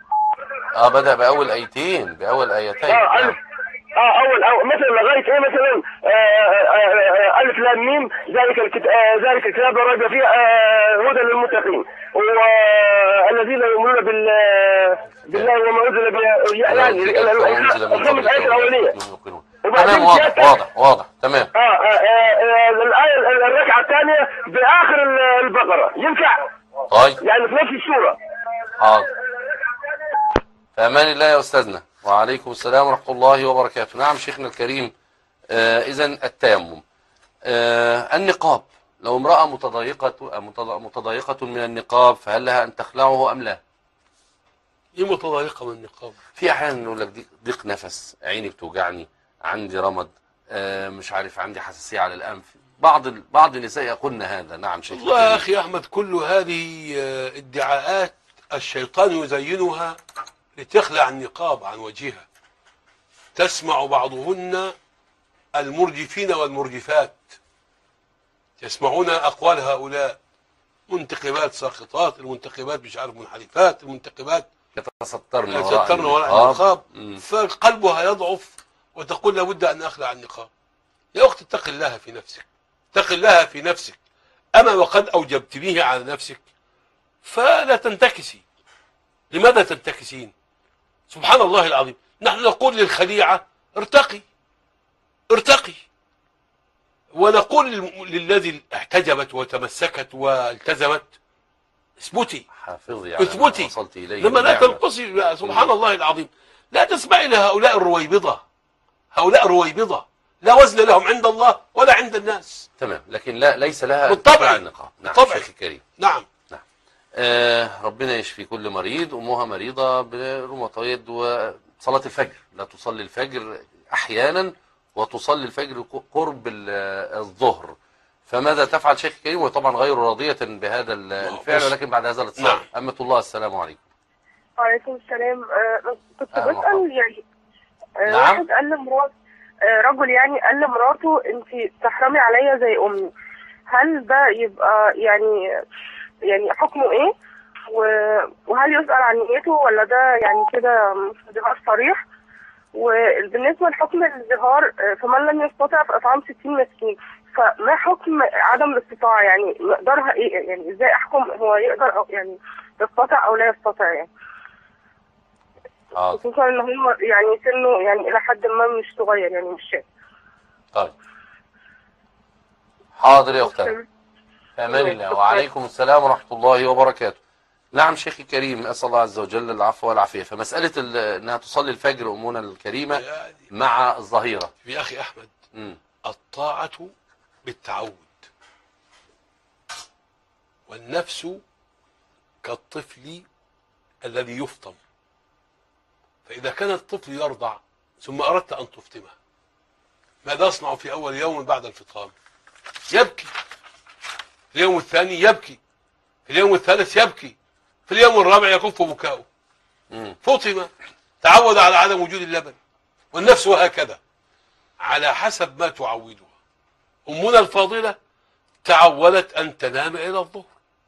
S1: بدأ باول ايتين، باول ايتين.
S8: الف اول مثلا لغاية ايه مثلا الف لام ميم ذلك الكتاب لا ريب فيه هدى للمتقين والذين يؤمنون بالله وما انزل يعني الخمس ايات الاولية.
S1: تمام، واضح تمام.
S8: الآية الركعة الثانية بآخر البقرة ينفع؟
S1: طيب،
S8: يعني في نفس السورة.
S1: حاضر. في أمان الله يا أستاذنا. وعليكم السلام ورحمة الله وبركاته. نعم شيخنا الكريم. إذن التيمم، النقاب، لو امرأة متضايقة من النقاب فهل لها أن تخلعه أم لا؟
S2: ايه متضايقة من النقاب؟
S1: في أحيانا يقول لك ضيق نفس، عيني بتوجعني، عندي رمد، مش عارف، عندي حساسية على الأنف، بعض النساء يقولن هذا. نعم شيخ.
S2: والله يا أخي أحمد، كل هذه ادعاءات الشيطان يزينها لتخلع النقاب عن وجهها. تسمع بعضهن المرجفين والمرجفات، يسمعون أقوال هؤلاء، منتقبات ساقطات، المنتقبات مش عارف منحرفات، المنتقبات
S1: يتسترن
S2: وراء النقاب، فقلبها يضعف وتقول لابد أن أخلع النقاب. يا أخت اتق الله في نفسك، اتق الله في نفسك، أما وقد أوجبتنيه على نفسك فلا تنتكسي. لماذا تنتكسين؟ سبحان الله العظيم، نحن نقول للخليعة ارتقي، ونقول للذي احتجبت وتمسكت والتزمت اثبتي،
S1: حافظي
S2: على ما
S1: وصلت إليه،
S2: لما لا تنقصي. سبحان الله العظيم، لا تسمعي لهؤلاء الرويبضة، هؤلاء رويبضة لا وزن لهم عند الله ولا عند الناس.
S1: تمام، لكن ليس لها
S2: بالطبع
S1: النقاب. نعم شيخ الكريم.
S2: نعم.
S1: ربنا يشفي كل مريض. أمها مريضة بروماتويد وصلاة الفجر، لا تصلي الفجر أحيانا وتصلي الفجر قرب الظهر، فماذا تفعل شيخ الكريم؟ وطبعا غير راضية بهذا الفعل، ولكن بعد هذا الاتصال.
S2: نعم.
S1: أمة الله، السلام عليكم.
S7: وعليكم السلام. كنت
S1: أهلا
S7: بسأل
S1: وسهلا.
S7: يعني
S1: نعم.
S7: واحد قال لمراته، رجل يعني قال لمراته انت تحرمي عليا زي امي، هل ده يبقى يعني حكمه ايه؟ وهل يسأل عن نيته ولا ده يعني كده ظهار صريح؟ وبالنسبة لحكم الظهار، فمن لم يستطع فإطعام 60 مسكين، فما حكم عدم الاستطاعة؟ يعني مقدارها ايه؟ يعني ازاي احكم هو يقدر او يعني يستطيع او لا يستطيع؟ يعني
S1: حاضر.
S7: خصوصا ان هو يعني سنه يعني الى حد ما مش صغير، يعني مش شاب.
S1: طيب حاضر يا أختنا، في أمان الله. وعليكم السلام ورحمة الله وبركاته. نعم شيخي الكريم، أسأل الله عز وجل العفو والعافية. فمسألة أنها تصلي الفجر أمنا الكريمة
S2: يعني
S1: مع الظهيرة.
S2: يا أخي أحمد،
S1: مم.
S2: الطاعة بالتعود، والنفس كالطفل الذي يفطم، فإذا كان الطفل يرضع ثم أردت أن تفطمه، ماذا أصنع في أول يوم بعد الفطام؟ يبكي، في اليوم الثاني يبكي، في اليوم الثالث يبكي، في اليوم الرابع يكف بكاؤه. فطم، تعود على عدم وجود اللبن. والنفس هكذا على حسب ما تعودها. أمنا الفاضلة تعودت أن تنام إلى الظهر،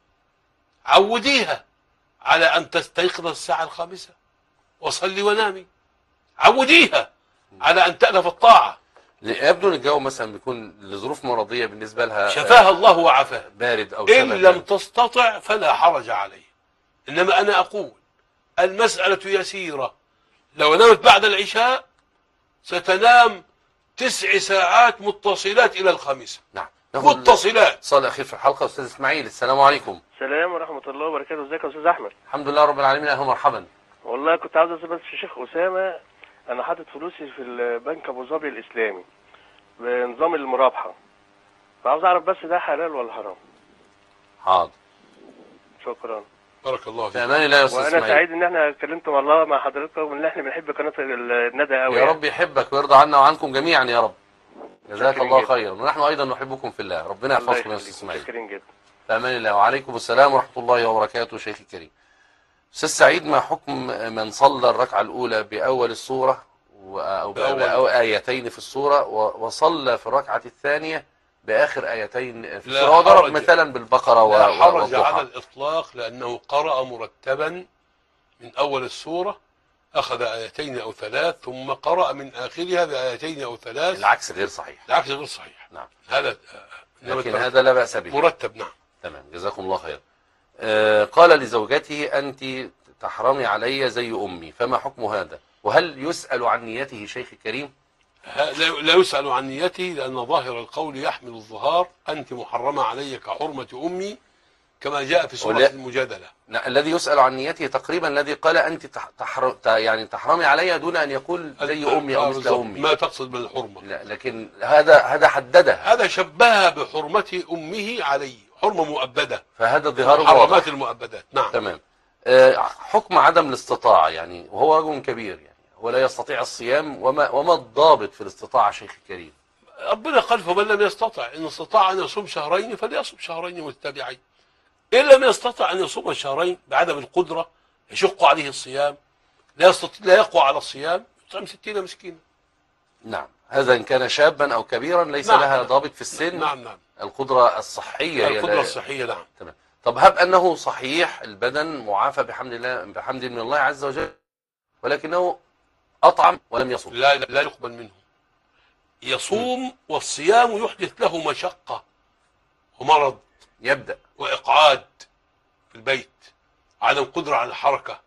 S2: عوديها على أن تستيقظ الساعة 5 وصلي ونامي. عوديها على أن تألف الطاعة.
S1: يبدو ان الجو مثلا بيكون لظروف مرضيه بالنسبه لها،
S2: شفاها الله وعافاها،
S1: بارد او
S2: إن
S1: شبه
S2: لم
S1: ذلك.
S2: تستطع فلا حرج عليه. إنما أنا أقول المسألة يسيرة. لو نامت بعد العشاء ستنام 9 ساعات متصلات إلى 5.
S1: نعم.
S2: متصلات.
S1: اتصال اخير في الحلقه. استاذ اسماعيل، السلام عليكم.
S9: السلام ورحمة الله وبركاته. ازيك يا استاذ احمد؟
S1: الحمد لله رب العالمين. اهلا مرحبا.
S9: والله كنت عاوز اسال بس الشيخ اسامة، انا حاطط فلوسي في البنك ابو ظبي الاسلامي بنظام المرابحة، فعاوز اعرف بس ده حلال ولا حرام؟
S1: حاضر.
S9: شكرا.
S2: بارك الله
S1: في
S2: فيك.
S1: امان الله يا استاذ
S9: وانا
S1: اسماعيل.
S9: سعيد ان احنا اتكلمت والله مع حضرتك، وان احنا بنحب قناة الندى قوي.
S1: يا رب يحبك ويرضى عنا وعنكم جميعا يا رب. جزاك
S9: شكراً
S1: الله
S9: جداً.
S1: خيرا، ونحن ايضا نحبكم في الله. ربنا
S9: الله
S1: يحفظكم يا استاذ
S9: يخليك،
S1: اسماعيل.
S9: شكرا جدا.
S1: في امان الله. وعليكم السلام ورحمه الله وبركاته. شيخي الكريم، استاذ سعيد، ما حكم من صلى الركعه الاولى باول السوره او ايتين في السوره، وصلى في الركعه الثانيه باخر ايتين في السوره، وضرب مثلا بالبقره
S2: لا حرج
S1: والضحى.
S2: على الإطلاق، لأنه قرأ مرتبا من أول السورة، أخذ آيتين أو 3 ثم قرأ من آخرها بآيتين أو 3.
S1: العكس غير صحيح.
S2: العكس غير صحيح.
S1: نعم.
S2: هذا
S1: لكن هذا لا بأس به.
S2: مرتب. نعم.
S1: تمام، جزاكم الله خير. قال لزوجته: أنت تحرمي علي زي أمي، فما حكم هذا؟ وهل يسأل عن نيته شيخ الكريم؟
S2: لا يسأل عن نيته، لأن ظاهر القول يحمل الظهار. أنت محرمة علي كحرمة أمي، كما جاء في سورة المجادلة.
S1: الذي يسأل عن نيته تقريبا الذي قال أنت يعني تحرمي علي، دون أن يقول زي أمي أو مثل أمي.
S2: ما تقصد بالحرمة.
S1: لا، لكن هذا حددها.
S2: هذا شبهها بحرمة أمه عليه، حرمة مؤبدة،
S1: فهذا ظهار
S2: محرمات المؤبدات. نعم.
S1: تمام. حكم عدم الاستطاعة، يعني وهو رجل كبير، يعني هو لا يستطيع الصيام، وما الضابط في الاستطاعة شيخ الكريم؟
S2: ربنا قال: فمن لم يستطع إن استطاع أن يصوم شهرين فليصم شهرين متتابعين. إن لم يستطع أن يصوم الشهرين بعدم القدرة، يشق عليه الصيام، لا يقوى على الصيام، يطعم 60 مسكينا.
S1: نعم. هذا إن كان شابا أو كبيرا ليس
S2: نعم.
S1: لها ضابط في السن.
S2: نعم.
S1: القدرة الصحية.
S2: القدرة الصحية. نعم.
S1: تمام. طب هب أنه صحيح البدن، معافى بحمد من الله عز وجل، ولكنه أطعم ولم يصوم.
S2: لا يقبل منه. يصوم والصيام يحدث له مشقة ومرض،
S1: يبدأ
S2: وإقعاد في البيت، عدم قدرة على الحركة،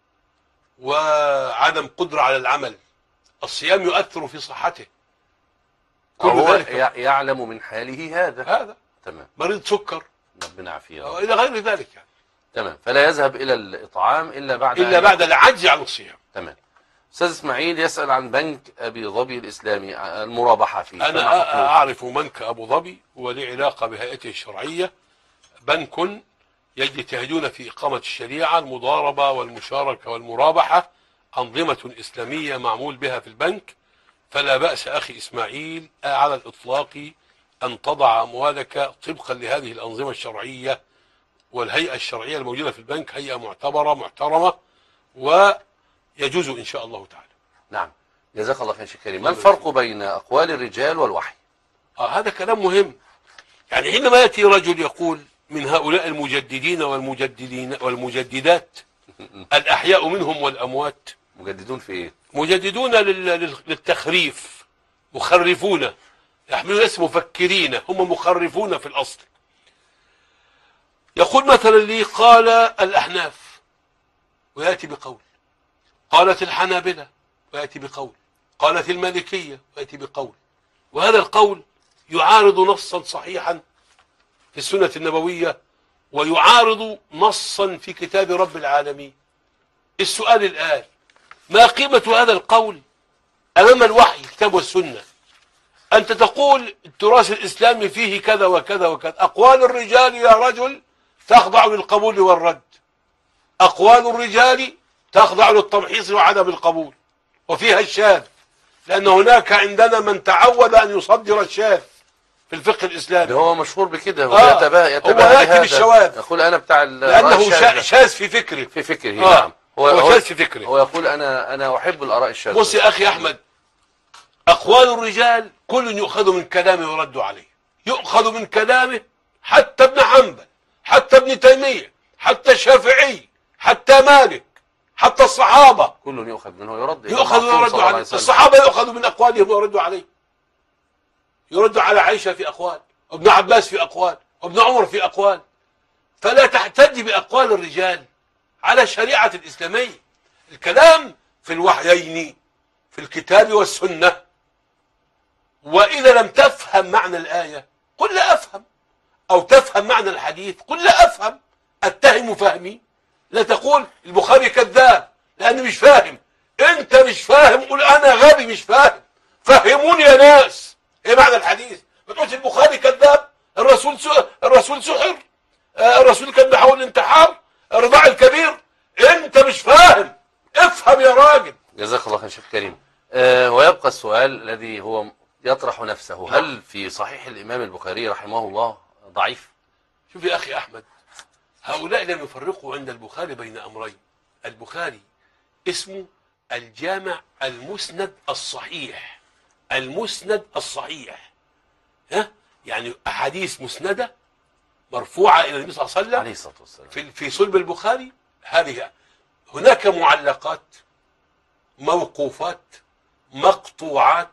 S2: وعدم قدرة على العمل. الصيام يؤثر في صحته. كل
S1: هو
S2: ذلك
S1: يعلم من حاله هذا. تمام.
S2: مريض سكر،
S1: ربنا يعافيه،
S2: وإلى غير ذلك يعني.
S1: تمام. فلا يذهب إلى الإطعام إلا بعد
S2: العجز عن الصيام.
S1: تمام. أستاذ إسماعيل يسأل عن بنك أبي ظبي الإسلامي، المرابحة فيه.
S2: أنا أعرف بنك أبو ظبي، وله علاقة بهيئته الشرعية. بنك يجتهدون في إقامة الشريعة، المضاربة والمشاركة والمرابحة، أنظمة إسلامية معمول بها في البنك. فلا بأس أخي إسماعيل على الإطلاق أن تضع أموالك طبقا لهذه الأنظمة الشرعية. والهيئة الشرعية الموجودة في البنك هيئة معتبرة محترمة، ويجوز إن شاء الله تعالى.
S1: نعم، جزاك الله خير شيخ كريم. ما الفرق بين أقوال الرجال والوحي؟
S2: هذا كلام مهم. يعني حينما يأتي رجل يقول من هؤلاء المجددين والمجددات الأحياء منهم والأموات.
S1: مجددون في إيه؟
S2: مجددون للتخريف، مخرفون، يحملون اسم مفكرين، هم مخرفون في الأصل. يقول مثلا لي قال الأحناف ويأتي بقول، قالت الحنابلة ويأتي بقول، قالت المالكية ويأتي بقول، وهذا القول يعارض نصا صحيحا في السنة النبوية ويعارض نصا في كتاب رب العالمين. السؤال الآن، ما قيمة هذا القول أمام الوحي الكتاب والسنة؟ أنت تقول التراث الإسلامي فيه كذا وكذا وكذا، أقوال الرجال يا رجل تخضع للقبول والرد، أقوال الرجال تخضع للتمحيص وعدم القبول، وفيها الشاذ، لأن هناك عندنا من تعود أن يصدر الشاذ في الفقه الإسلامي.
S1: هو مشهور بكده،
S2: هو يأتي بالشواذ،
S1: يقول أنا بتاع
S2: لأنه شاذ في فكره.
S1: في فكره نعم،
S2: هو شاذ في فكره.
S1: هو يقول أنا أحب الآراء الشاذة.
S2: بص يا أخي أحمد، أقوال الرجال كل يؤخذ من كلامه ويرد عليه، يؤخذ من كلامه حتى ابن حنبل، حتى ابن تيمية، حتى الشافعي، حتى مالك، حتى الصحابة،
S1: كل يؤخذ منه ويرد،
S2: يؤخذ ويرد عليه. الصحابة يؤخذ من أقوالهم ويرد عليه، يرد على عائشة في أقوال، وابن عباس في أقوال، وابن عمر في أقوال. فلا تحتج بأقوال الرجال على الشريعة الإسلامية. الكلام في الوحيين، في الكتاب والسنة. وإذا لم تفهم معنى الآية قل لا أفهم، أو تفهم معنى الحديث قل لا أفهم، أتهم فهمي. لا تقول البخاري كذاب لأني مش فاهم. أنت مش فاهم، قل أنا غبي مش فاهم، فهموني يا ناس إيه معنى الحديث. ما تقولش البخاري كذاب، الرسول سحر، الرسول كان بيحاول الانتحار، الرضاع الكبير. أنت مش فاهم، افهم يا راجل.
S1: جزاك الله خير شيخ كريم. ويبقى السؤال الذي هو يطرح نفسه، هل في صحيح الإمام البخاري رحمه الله ضعيف؟
S2: شوف يا أخي أحمد، هؤلاء لم يفرقوا عند البخاري بين أمرين. البخاري اسمه الجامع المسند الصحيح، المسند الصحيح، يعني أحاديث مسندة مرفوعة إلى النبي صلى الله عليه وسلم
S1: عليه الصلاة والسلام
S2: في صلب البخاري. هذه هناك معلقات، موقوفات، مقطوعات،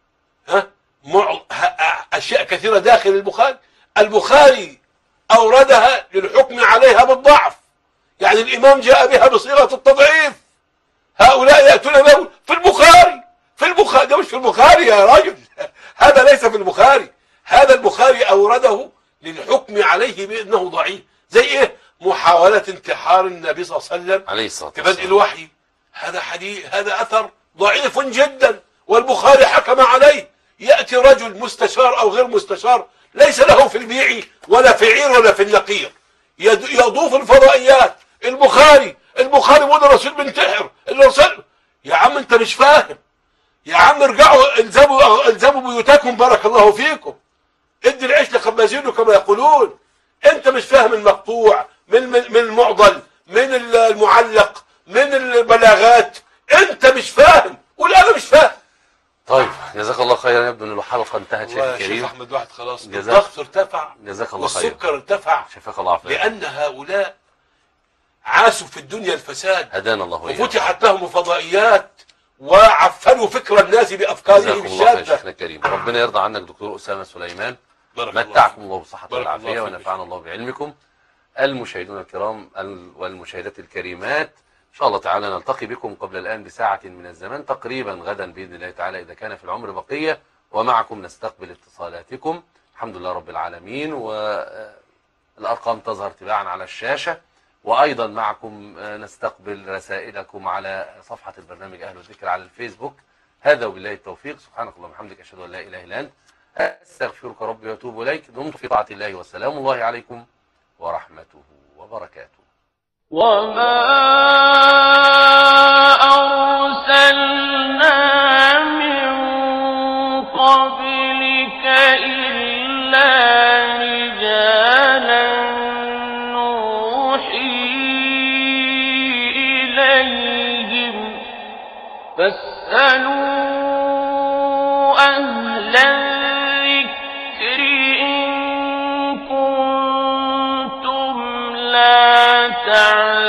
S2: أشياء كثيرة داخل البخاري. البخاري أوردها للحكم عليها بالضعف، يعني الإمام جاء بها بصيغة التضعيف. هؤلاء يأتون له في البخاري، ده مش في البخاري يا راجل، هذا ليس في البخاري. هذا البخاري أورده للحكم عليه بأنه ضعيف. زي إيه؟ محاولة انتحار النبي صلى الله عليه وسلم
S1: عليه الصلاة
S2: في بدء الوحي. هذا حديث، هذا أثر ضعيف جدا، والبخاري حكم عليه. يأتي رجل مستشار أو غير مستشار ليس له في البيع ولا في عير ولا في النقير، يضوف الفضائيات. البخاري مولى الرسول بنتحر الرسول. يا عم انت مش فاهم، يا عم ارجعوا الزموا بيوتكم بارك الله فيكم، ادي العيش لخبازينه كما يقولون. انت مش فاهم المقطوع من المعضل، من المعلق، من البلاغات. انت مش فاهم، قول انا مش فاهم.
S1: طيب جزاك الله خيرا. يبدو ان الحلقه انتهت شيخ كريم.
S2: شيخ احمد واحد خلاص، الضغط ارتفع،
S1: جزاك الله خير،
S2: والسكر ارتفع،
S1: شفاك الله عافية،
S2: لان هؤلاء عاشوا في الدنيا الفساد،
S1: هدانا الله وإياكم،
S2: وفتحت لهم فضائيات وعفنوا فكر الناس بافكارهم الشاذة.
S1: شيخنا الكريم، ربنا يرضى عنك دكتور أسامة سليمان، متعكم الله بالصحة والعافية ونفعنا الله بعلمكم. المشاهدون الكرام والمشاهدات الكريمات، إن شاء الله تعالى نلتقي بكم قبل الآن بساعة من الزمان تقريبا غدا بإذن الله تعالى إذا كان في العمر بقية، ومعكم نستقبل اتصالاتكم. الحمد لله رب العالمين، والأرقام تظهر تباعا على الشاشة، وأيضا معكم نستقبل رسائلكم على صفحة البرنامج أهل الذكر على الفيسبوك. هذا وبالله التوفيق، سبحانك اللهم وبحمدك، أشهد أن لا إله إلا أنت، أستغفرك ربي وأتوب إليك. دمتم في طاعة الله، والسلام الله عليكم ورحمته وبركاته.
S10: وما أرسلنا من قبلك إلا رجالا نوحي إليهم فاسألوا أهل الذكر إن كنتم لا تعلمون